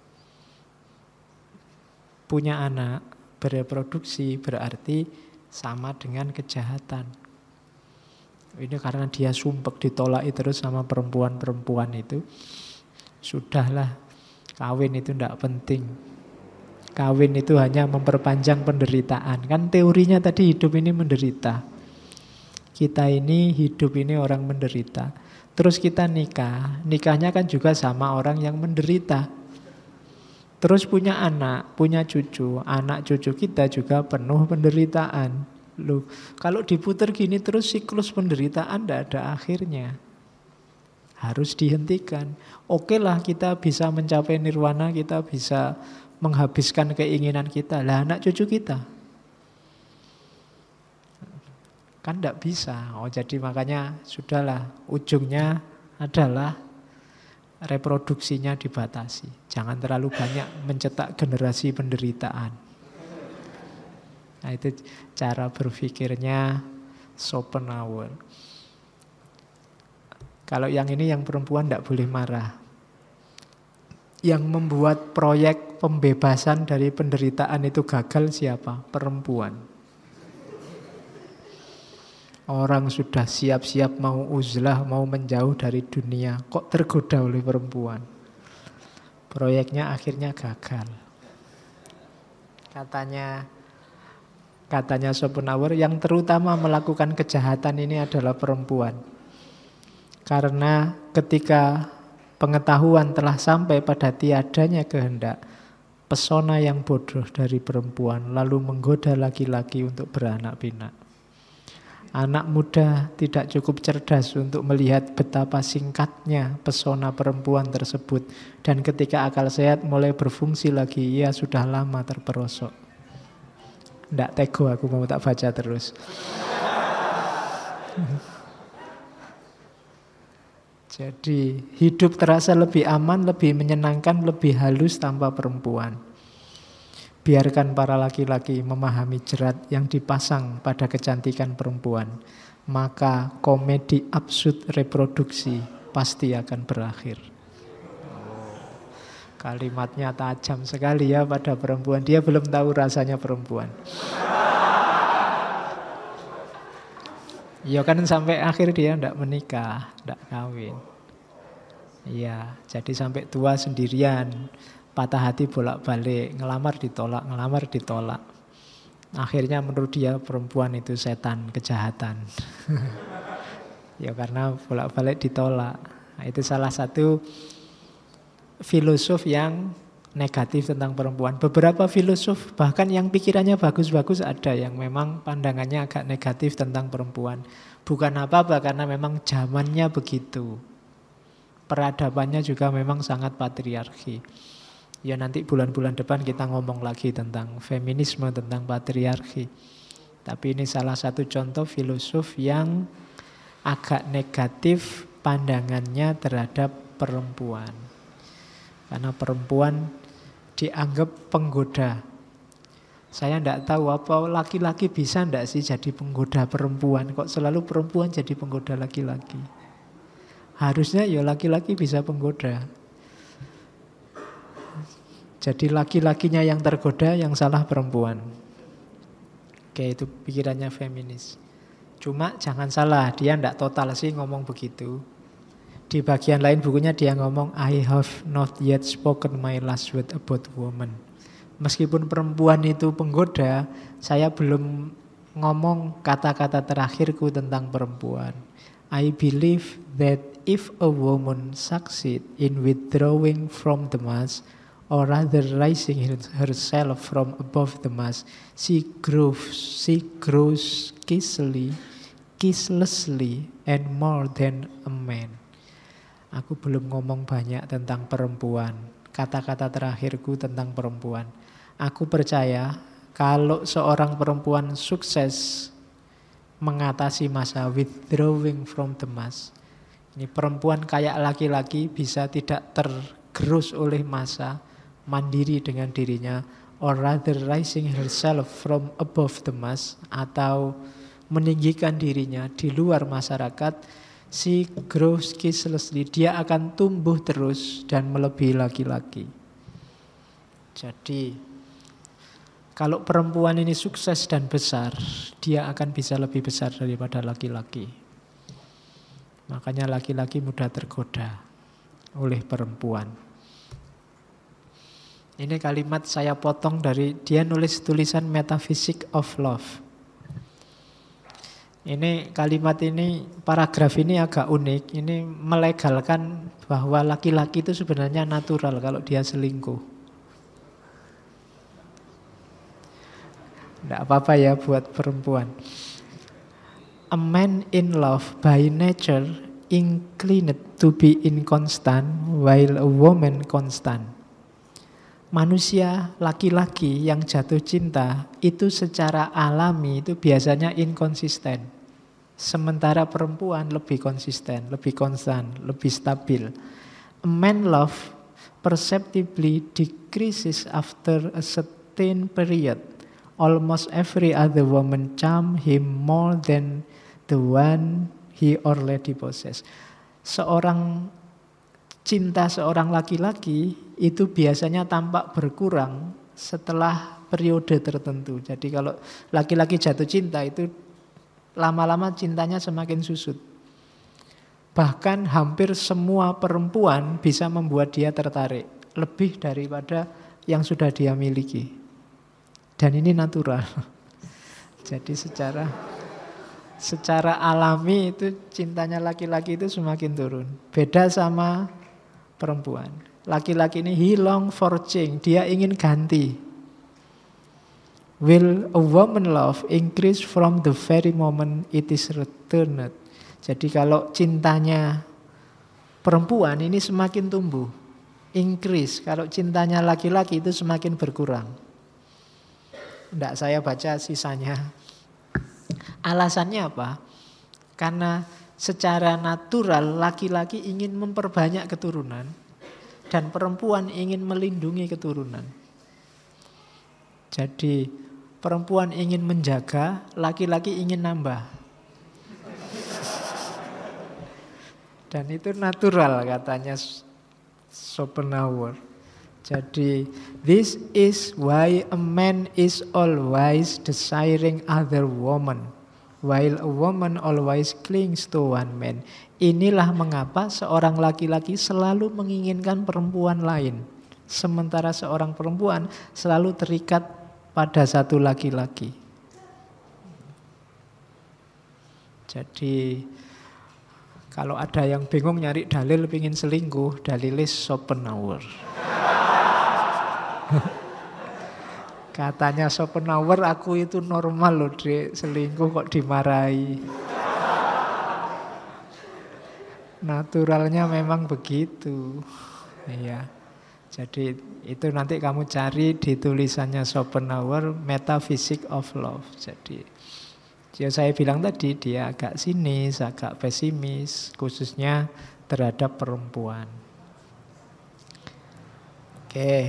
Punya anak, bereproduksi berarti sama dengan kejahatan. Ini karena dia sumpek ditolak terus sama perempuan-perempuan itu. Sudahlah, kawin itu tidak penting. Kawin itu hanya memperpanjang penderitaan. Kan teorinya tadi hidup ini menderita. Kita ini hidup ini orang menderita. Terus kita nikah. Nikahnya kan juga sama orang yang menderita. Terus punya anak, punya cucu. Anak cucu kita juga penuh penderitaan. Loh, kalau diputar gini terus siklus penderitaan tidak ada akhirnya. Harus dihentikan. Oke lah kita bisa mencapai nirwana, kita bisa menghabiskan keinginan kita. Lah anak cucu kita, Kan tidak bisa. Oh, jadi makanya sudahlah, ujungnya adalah reproduksinya dibatasi. Jangan terlalu banyak mencetak generasi penderitaan. Nah, itu cara berpikirnya Schopenhauer. Kalau yang ini, yang perempuan tidak boleh marah. Yang membuat proyek pembebasan dari penderitaan itu gagal siapa? Perempuan. Orang sudah siap-siap mau uzlah, mau menjauh dari dunia, kok tergoda oleh perempuan. Proyeknya akhirnya gagal. Katanya Schopenhauer, yang terutama melakukan kejahatan ini adalah perempuan. Karena ketika pengetahuan telah sampai pada tiadanya kehendak, pesona yang bodoh dari perempuan lalu menggoda laki-laki untuk beranak pinak. Anak muda tidak cukup cerdas untuk melihat betapa singkatnya pesona perempuan tersebut. Dan ketika akal sehat mulai berfungsi lagi, ia sudah lama terperosok. Nggak tego aku mau tak baca terus. Jadi hidup terasa lebih aman, lebih menyenangkan, lebih halus tanpa perempuan. Biarkan para laki-laki memahami jerat yang dipasang pada kecantikan perempuan, maka komedi absurd reproduksi pasti akan berakhir. Kalimatnya tajam sekali ya pada perempuan. Dia belum tahu rasanya perempuan. Ya kan sampai akhir dia tidak menikah, tidak kawin. Iya, jadi sampai tua sendirian. Patah hati bolak-balik, ngelamar ditolak. Akhirnya menurut dia perempuan itu setan, kejahatan. Ya karena bolak-balik ditolak. Nah, itu salah satu filosof yang negatif tentang perempuan. Beberapa filosof bahkan yang pikirannya bagus-bagus ada yang memang pandangannya agak negatif tentang perempuan. Bukan apa-apa karena memang zamannya begitu. Peradabannya juga memang sangat patriarki. Ya nanti bulan-bulan depan kita ngomong lagi tentang feminisme, tentang patriarki. Tapi ini salah satu contoh filosof yang agak negatif pandangannya terhadap perempuan. Karena perempuan dianggap penggoda. Saya tidak tahu apa laki-laki bisa tidak sih jadi penggoda perempuan. Kok selalu perempuan jadi penggoda laki-laki. Harusnya ya laki-laki bisa penggoda. Jadi laki-lakinya yang tergoda, yang salah perempuan. Oke, itu pikirannya feminis. Cuma jangan salah, dia tidak total sih ngomong begitu. Di bagian lain bukunya dia ngomong, I have not yet spoken my last word about woman. Meskipun perempuan itu penggoda, saya belum ngomong kata-kata terakhirku tentang perempuan. I believe that if a woman succeed in withdrawing from the mass, or rather rising herself from above the mass, she grows kisslessly and more than a man. Aku belum ngomong banyak tentang perempuan. Kata-kata terakhirku tentang perempuan. Aku percaya kalau seorang perempuan sukses mengatasi masa withdrawing from the mass, ini perempuan kayak laki-laki bisa tidak tergerus oleh massa, mandiri dengan dirinya, or rather rising herself from above the mass, atau meninggikan dirinya di luar masyarakat, she grows kisslessly, dia akan tumbuh terus dan melebihi laki-laki. Jadi kalau perempuan ini sukses dan besar, dia akan bisa lebih besar daripada laki-laki. Makanya laki-laki mudah tergoda oleh perempuan. Ini kalimat saya potong dari dia nulis tulisan Metaphysics of Love. Ini kalimat ini, paragraf ini agak unik. Ini melegalkan bahwa laki-laki itu sebenarnya natural kalau dia selingkuh. Tidak apa-apa ya buat perempuan. A man in love by nature inclined to be inconstant while a woman constant. Manusia laki-laki yang jatuh cinta itu secara alami itu biasanya inkonsisten. Sementara perempuan lebih konsisten, lebih konstan, lebih stabil. A man love perceptibly decreases after a certain period. Almost every other woman charm him more than the one he already possess. Cinta seorang laki-laki itu biasanya tampak berkurang setelah periode tertentu. Jadi kalau laki-laki jatuh cinta itu lama-lama cintanya semakin susut. Bahkan hampir semua perempuan bisa membuat dia tertarik lebih daripada yang sudah dia miliki. Dan ini natural. Jadi secara alami itu cintanya laki-laki itu semakin turun. Beda sama perempuan. Laki-laki ini he long for change, dia ingin ganti. Will a woman love increase from the very moment it is returned? Jadi kalau cintanya perempuan ini semakin tumbuh, increase. Kalau cintanya laki-laki itu semakin berkurang. Tidak saya baca sisanya. Alasannya apa? Karena secara natural laki-laki ingin memperbanyak keturunan dan perempuan ingin melindungi keturunan. Jadi perempuan ingin menjaga, laki-laki ingin nambah. Dan itu natural katanya Schopenhauer. Jadi this is why a man is always desiring other woman, while a woman always clings to one man. Inilah mengapa seorang laki-laki selalu menginginkan perempuan lain, sementara seorang perempuan selalu terikat pada satu laki-laki. Jadi kalau ada yang bingung nyari dalil pingin selingkuh, dalilnya Schopenhauer. Katanya Schopenhauer, aku itu normal loh, Dek, selingkuh kok dimarahi. Naturalnya memang begitu. Iya. Jadi itu nanti kamu cari di tulisannya Schopenhauer, Metaphysics of Love. Jadi ya saya bilang tadi dia agak sinis, agak pesimis, khususnya terhadap perempuan. Oke.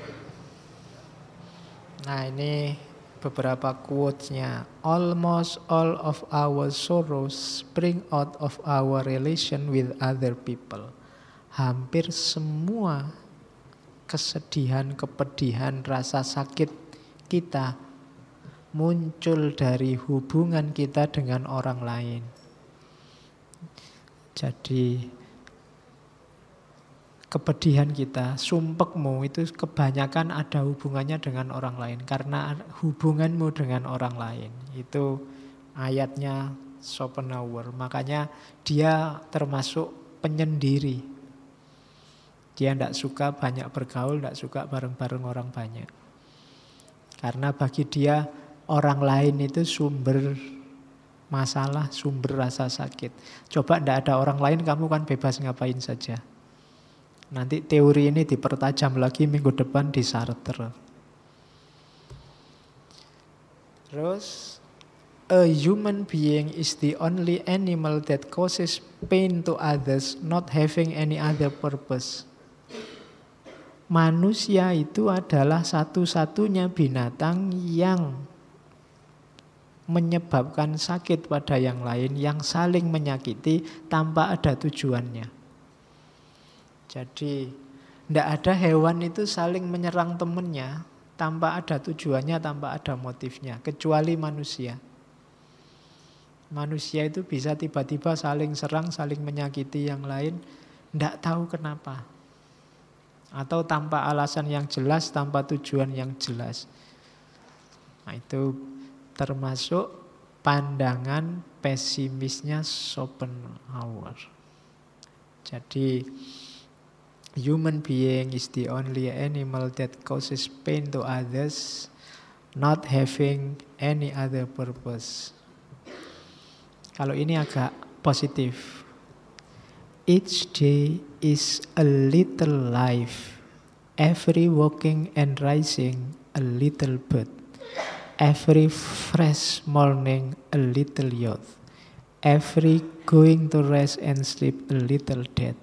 Nah ini beberapa quotes-nya. Almost all of our sorrows spring out of our relation with other people. Hampir semua kesedihan, kepedihan, rasa sakit kita muncul dari hubungan kita dengan orang lain. Jadi kepedihan kita, sumpekmu itu kebanyakan ada hubungannya dengan orang lain. Karena hubunganmu dengan orang lain. Itu ayatnya Schopenhauer. Makanya dia termasuk penyendiri. Dia tidak suka banyak bergaul, tidak suka bareng-bareng orang banyak. Karena bagi dia orang lain itu sumber masalah, sumber rasa sakit. Coba tidak ada orang lain, kamu kan bebas ngapain saja. Nanti teori ini dipertajam lagi minggu depan di Sartre. Terus, a human being is the only animal that causes pain to others, not having any other purpose. Manusia itu adalah satu-satunya binatang yang menyebabkan sakit pada yang lain, yang saling menyakiti tanpa ada tujuannya. Jadi tidak ada hewan itu saling menyerang temannya tanpa ada tujuannya, tanpa ada motifnya, kecuali manusia. Manusia itu bisa tiba-tiba saling serang, saling menyakiti yang lain, tidak tahu kenapa. Atau tanpa alasan yang jelas, tanpa tujuan yang jelas. Nah itu termasuk pandangan pesimisnya Schopenhauer. Jadi human being is the only animal that causes pain to others, not having any other purpose. Kalau ini agak positif. Each day is a little life. Every walking and rising a little bird. Every fresh morning a little youth. every going to rest and sleep a little dead.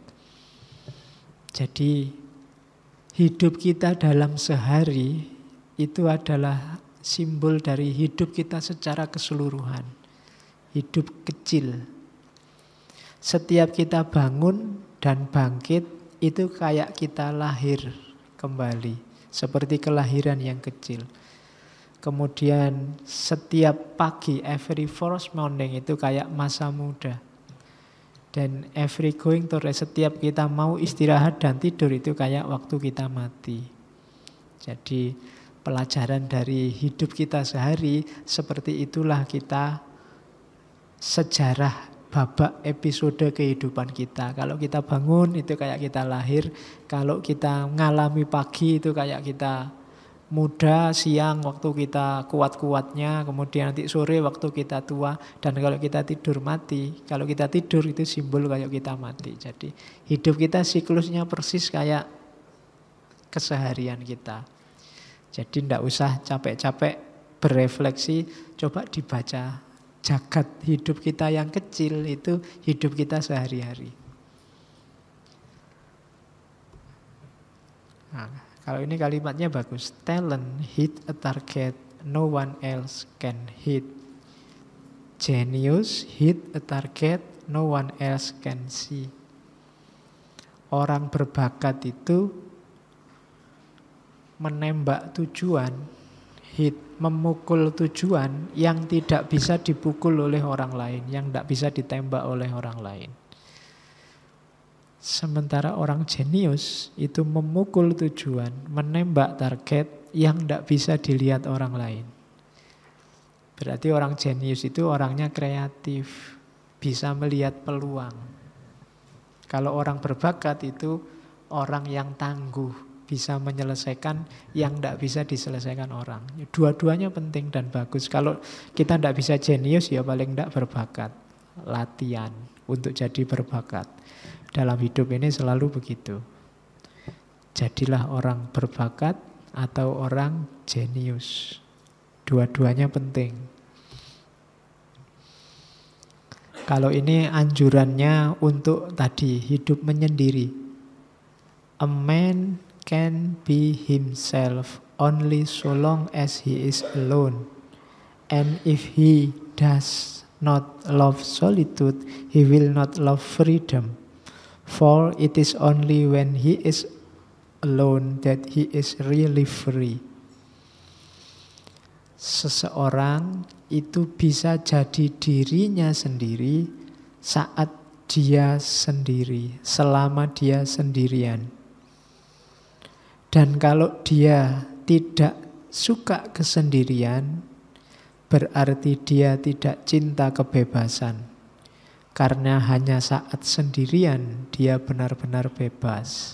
Jadi hidup kita dalam sehari itu adalah simbol dari hidup kita secara keseluruhan. Hidup kecil. Setiap kita bangun dan bangkit itu kayak kita lahir kembali. Seperti kelahiran yang kecil. Kemudian setiap pagi, every first morning itu kayak masa muda. Dan every going to rest, setiap kita mau istirahat dan tidur itu kayak waktu kita mati. Jadi pelajaran dari hidup kita sehari, seperti itulah kita sejarah babak episode kehidupan kita. Kalau kita bangun itu kayak kita lahir. Kalau kita ngalami pagi itu kayak kita muda, siang waktu kita kuat-kuatnya, kemudian nanti sore waktu kita tua, dan kalau kita tidur mati. Kalau kita tidur itu simbol kayak kita mati. Jadi hidup kita siklusnya persis kayak keseharian kita. Jadi tidak usah capek-capek berefleksi, coba dibaca jagat hidup kita yang kecil itu hidup kita sehari-hari. Nah, kalau ini kalimatnya bagus. Talent hit a target no one else can hit. Genius hit a target no one else can see. Orang berbakat itu menembak tujuan, hit, memukul tujuan yang tidak bisa dipukul oleh orang lain, yang tidak bisa ditembak oleh orang lain. Sementara orang jenius itu memukul tujuan, menembak target yang tidak bisa dilihat orang lain. Berarti orang jenius itu orangnya kreatif, bisa melihat peluang. Kalau orang berbakat itu orang yang tangguh, bisa menyelesaikan yang tidak bisa diselesaikan orang. Dua-duanya penting dan bagus. Kalau kita tidak bisa jenius ya paling tidak berbakat. Latihan untuk jadi berbakat. Dalam hidup ini selalu begitu. Jadilah orang berbakat atau orang jenius. Dua-duanya penting. Kalau ini anjurannya untuk tadi hidup menyendiri. A man can be himself only so long as he is alone. And if he does not love solitude, he will not love freedom. For it is only when he is alone that he is really free. Seseorang itu bisa jadi dirinya sendiri saat dia sendiri, selama dia sendirian. Dan kalau dia tidak suka kesendirian, berarti dia tidak cinta kebebasan. Karena hanya saat sendirian dia benar-benar bebas.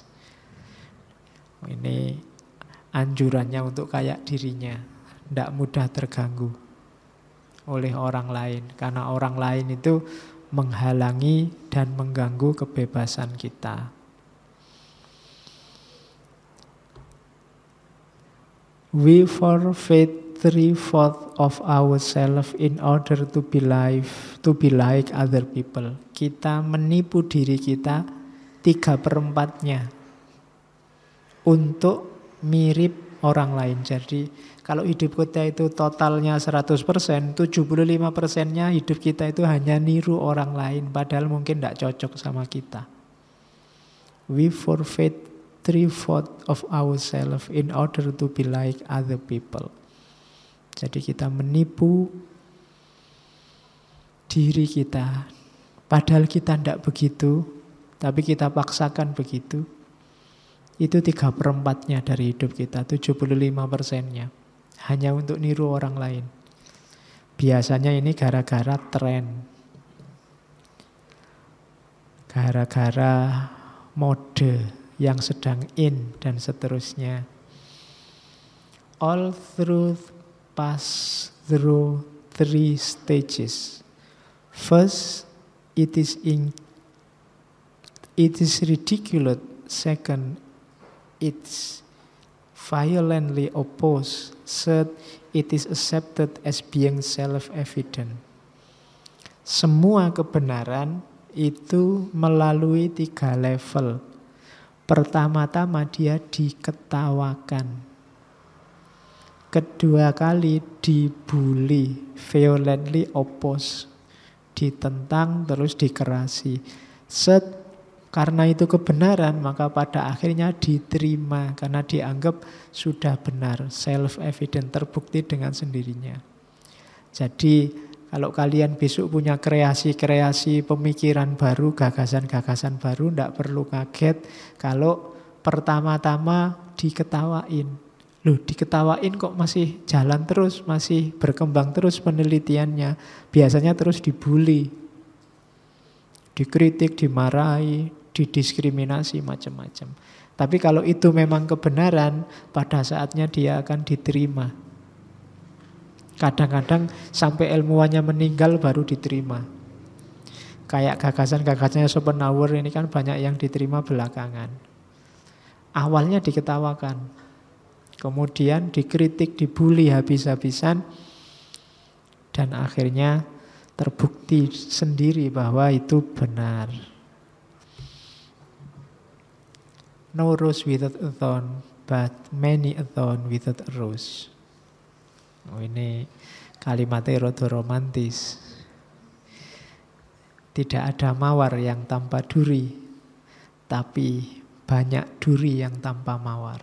Ini anjurannya untuk kayak dirinya, tidak mudah terganggu oleh orang lain. Karena orang lain itu menghalangi dan mengganggu kebebasan kita. We forfeit 3/4 of ourselves in order to be like other people. Kita menipu diri kita 3/4-nya untuk mirip orang lain. Jadi kalau hidup kita itu totalnya 100%, 75%-nya hidup kita itu hanya niru orang lain, padahal mungkin tidak cocok sama kita. We forfeit 3/4 of ourselves in order to be like other people. Jadi kita menipu diri kita. Padahal kita tidak begitu, tapi kita paksakan begitu. Itu 3/4-nya dari hidup kita, 75%-nya. Hanya untuk niru orang lain. Biasanya ini gara-gara tren. Gara-gara mode yang sedang in dan seterusnya. All truth pass through 3 stages. First, it is ridiculed. Second, it's violently opposed. Third, it is accepted as being self-evident. Semua kebenaran itu melalui 3 level. Pertama-tama dia diketawakan. Kedua kali dibully, violently oppose, ditentang terus dikerasi. Karena itu kebenaran, maka pada akhirnya diterima karena dianggap sudah benar, self-evident, terbukti dengan sendirinya. Jadi kalau kalian besok punya kreasi-kreasi pemikiran baru, gagasan-gagasan baru, tidak perlu kaget kalau pertama-tama diketawain. Loh, diketawain kok masih jalan terus, masih berkembang terus penelitiannya. Biasanya terus dibully, dikritik, dimarahi, didiskriminasi, macam-macam. Tapi kalau itu memang kebenaran, pada saatnya dia akan diterima. Kadang-kadang sampai ilmuwannya meninggal baru diterima. Kayak gagasan-gagasannya Schopenhauer ini kan banyak yang diterima belakangan. Awalnya diketawakan, kemudian dikritik, dibully habis-habisan, dan akhirnya terbukti sendiri bahwa itu benar. No rose without a thorn, but many a thorn without a rose. Oh, ini kalimatnya rada romantis. Tidak ada mawar yang tanpa duri, tapi banyak duri yang tanpa mawar.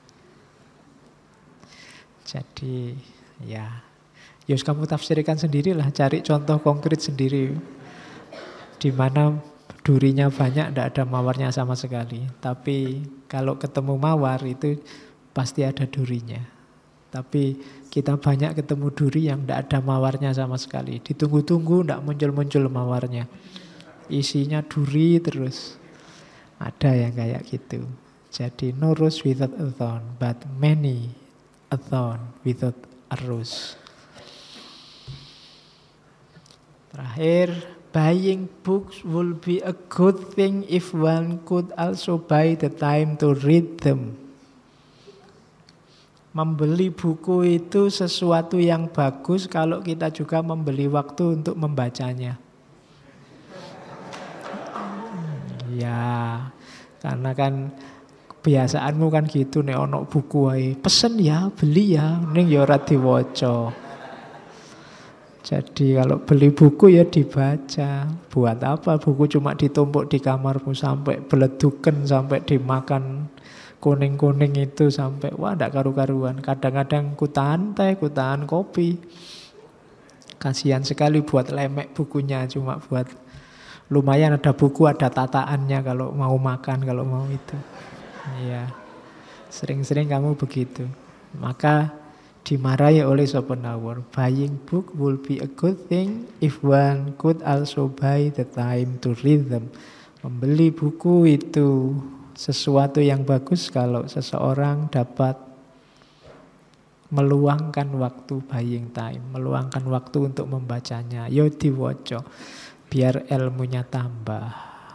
Jadi ya, yus kamu tafsirkan sendirilah, cari contoh konkret sendiri. Di mana durinya banyak, tidak ada mawarnya sama sekali. Tapi kalau ketemu mawar itu pasti ada durinya. Tapi kita banyak ketemu duri yang tidak ada mawarnya sama sekali. Ditunggu-tunggu tidak muncul-muncul mawarnya. Isinya duri terus. Ada yang kayak gitu. Jadi no rose without a thorn, but many a thorn without a rose. Terakhir, buying books will be a good thing if one could also buy the time to read them. Membeli buku itu sesuatu yang bagus kalau kita juga membeli waktu untuk membacanya. Ya, karena kan kebiasaanmu kan gitu, nek ono buku wae pesen ya, beli ya, ning ya ora diwaca. Jadi kalau beli buku ya dibaca. Buat apa buku cuma ditumpuk di kamarmu sampai beleduken, sampai dimakan kuning-kuning itu sampai wah ndak karu-karuan. Kadang-kadang ku tahan teh, ku tahan kopi. Kasihan sekali buat lemek bukunya, cuma buat lumayan ada buku, ada tataannya kalau mau makan, kalau mau itu. Iya. Sering-sering kamu begitu. Maka dimarahi oleh Schopenhauer. Buying book will be a good thing if one could also buy the time to read them. Membeli buku itu sesuatu yang bagus kalau seseorang dapat meluangkan waktu, buying time, meluangkan waktu untuk membacanya. Yo diwaca biar ilmunya tambah.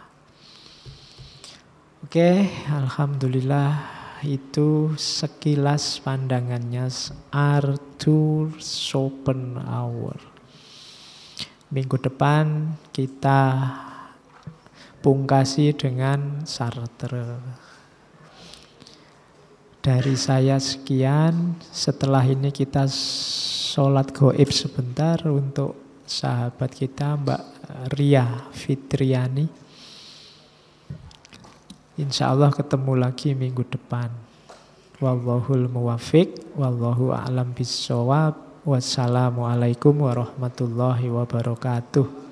Oke, alhamdulillah itu sekilas pandangannya Arthur Schopenhauer. Minggu depan kita pungkasi dengan Sartre. Dari saya sekian. Setelah ini kita sholat gaib sebentar untuk sahabat kita Mbak Ria Fitriani. Insya Allah ketemu lagi minggu depan. Wallahul muwafiq, wallahu a'lam bissawab. Wassalamualaikum warahmatullahi wabarakatuh.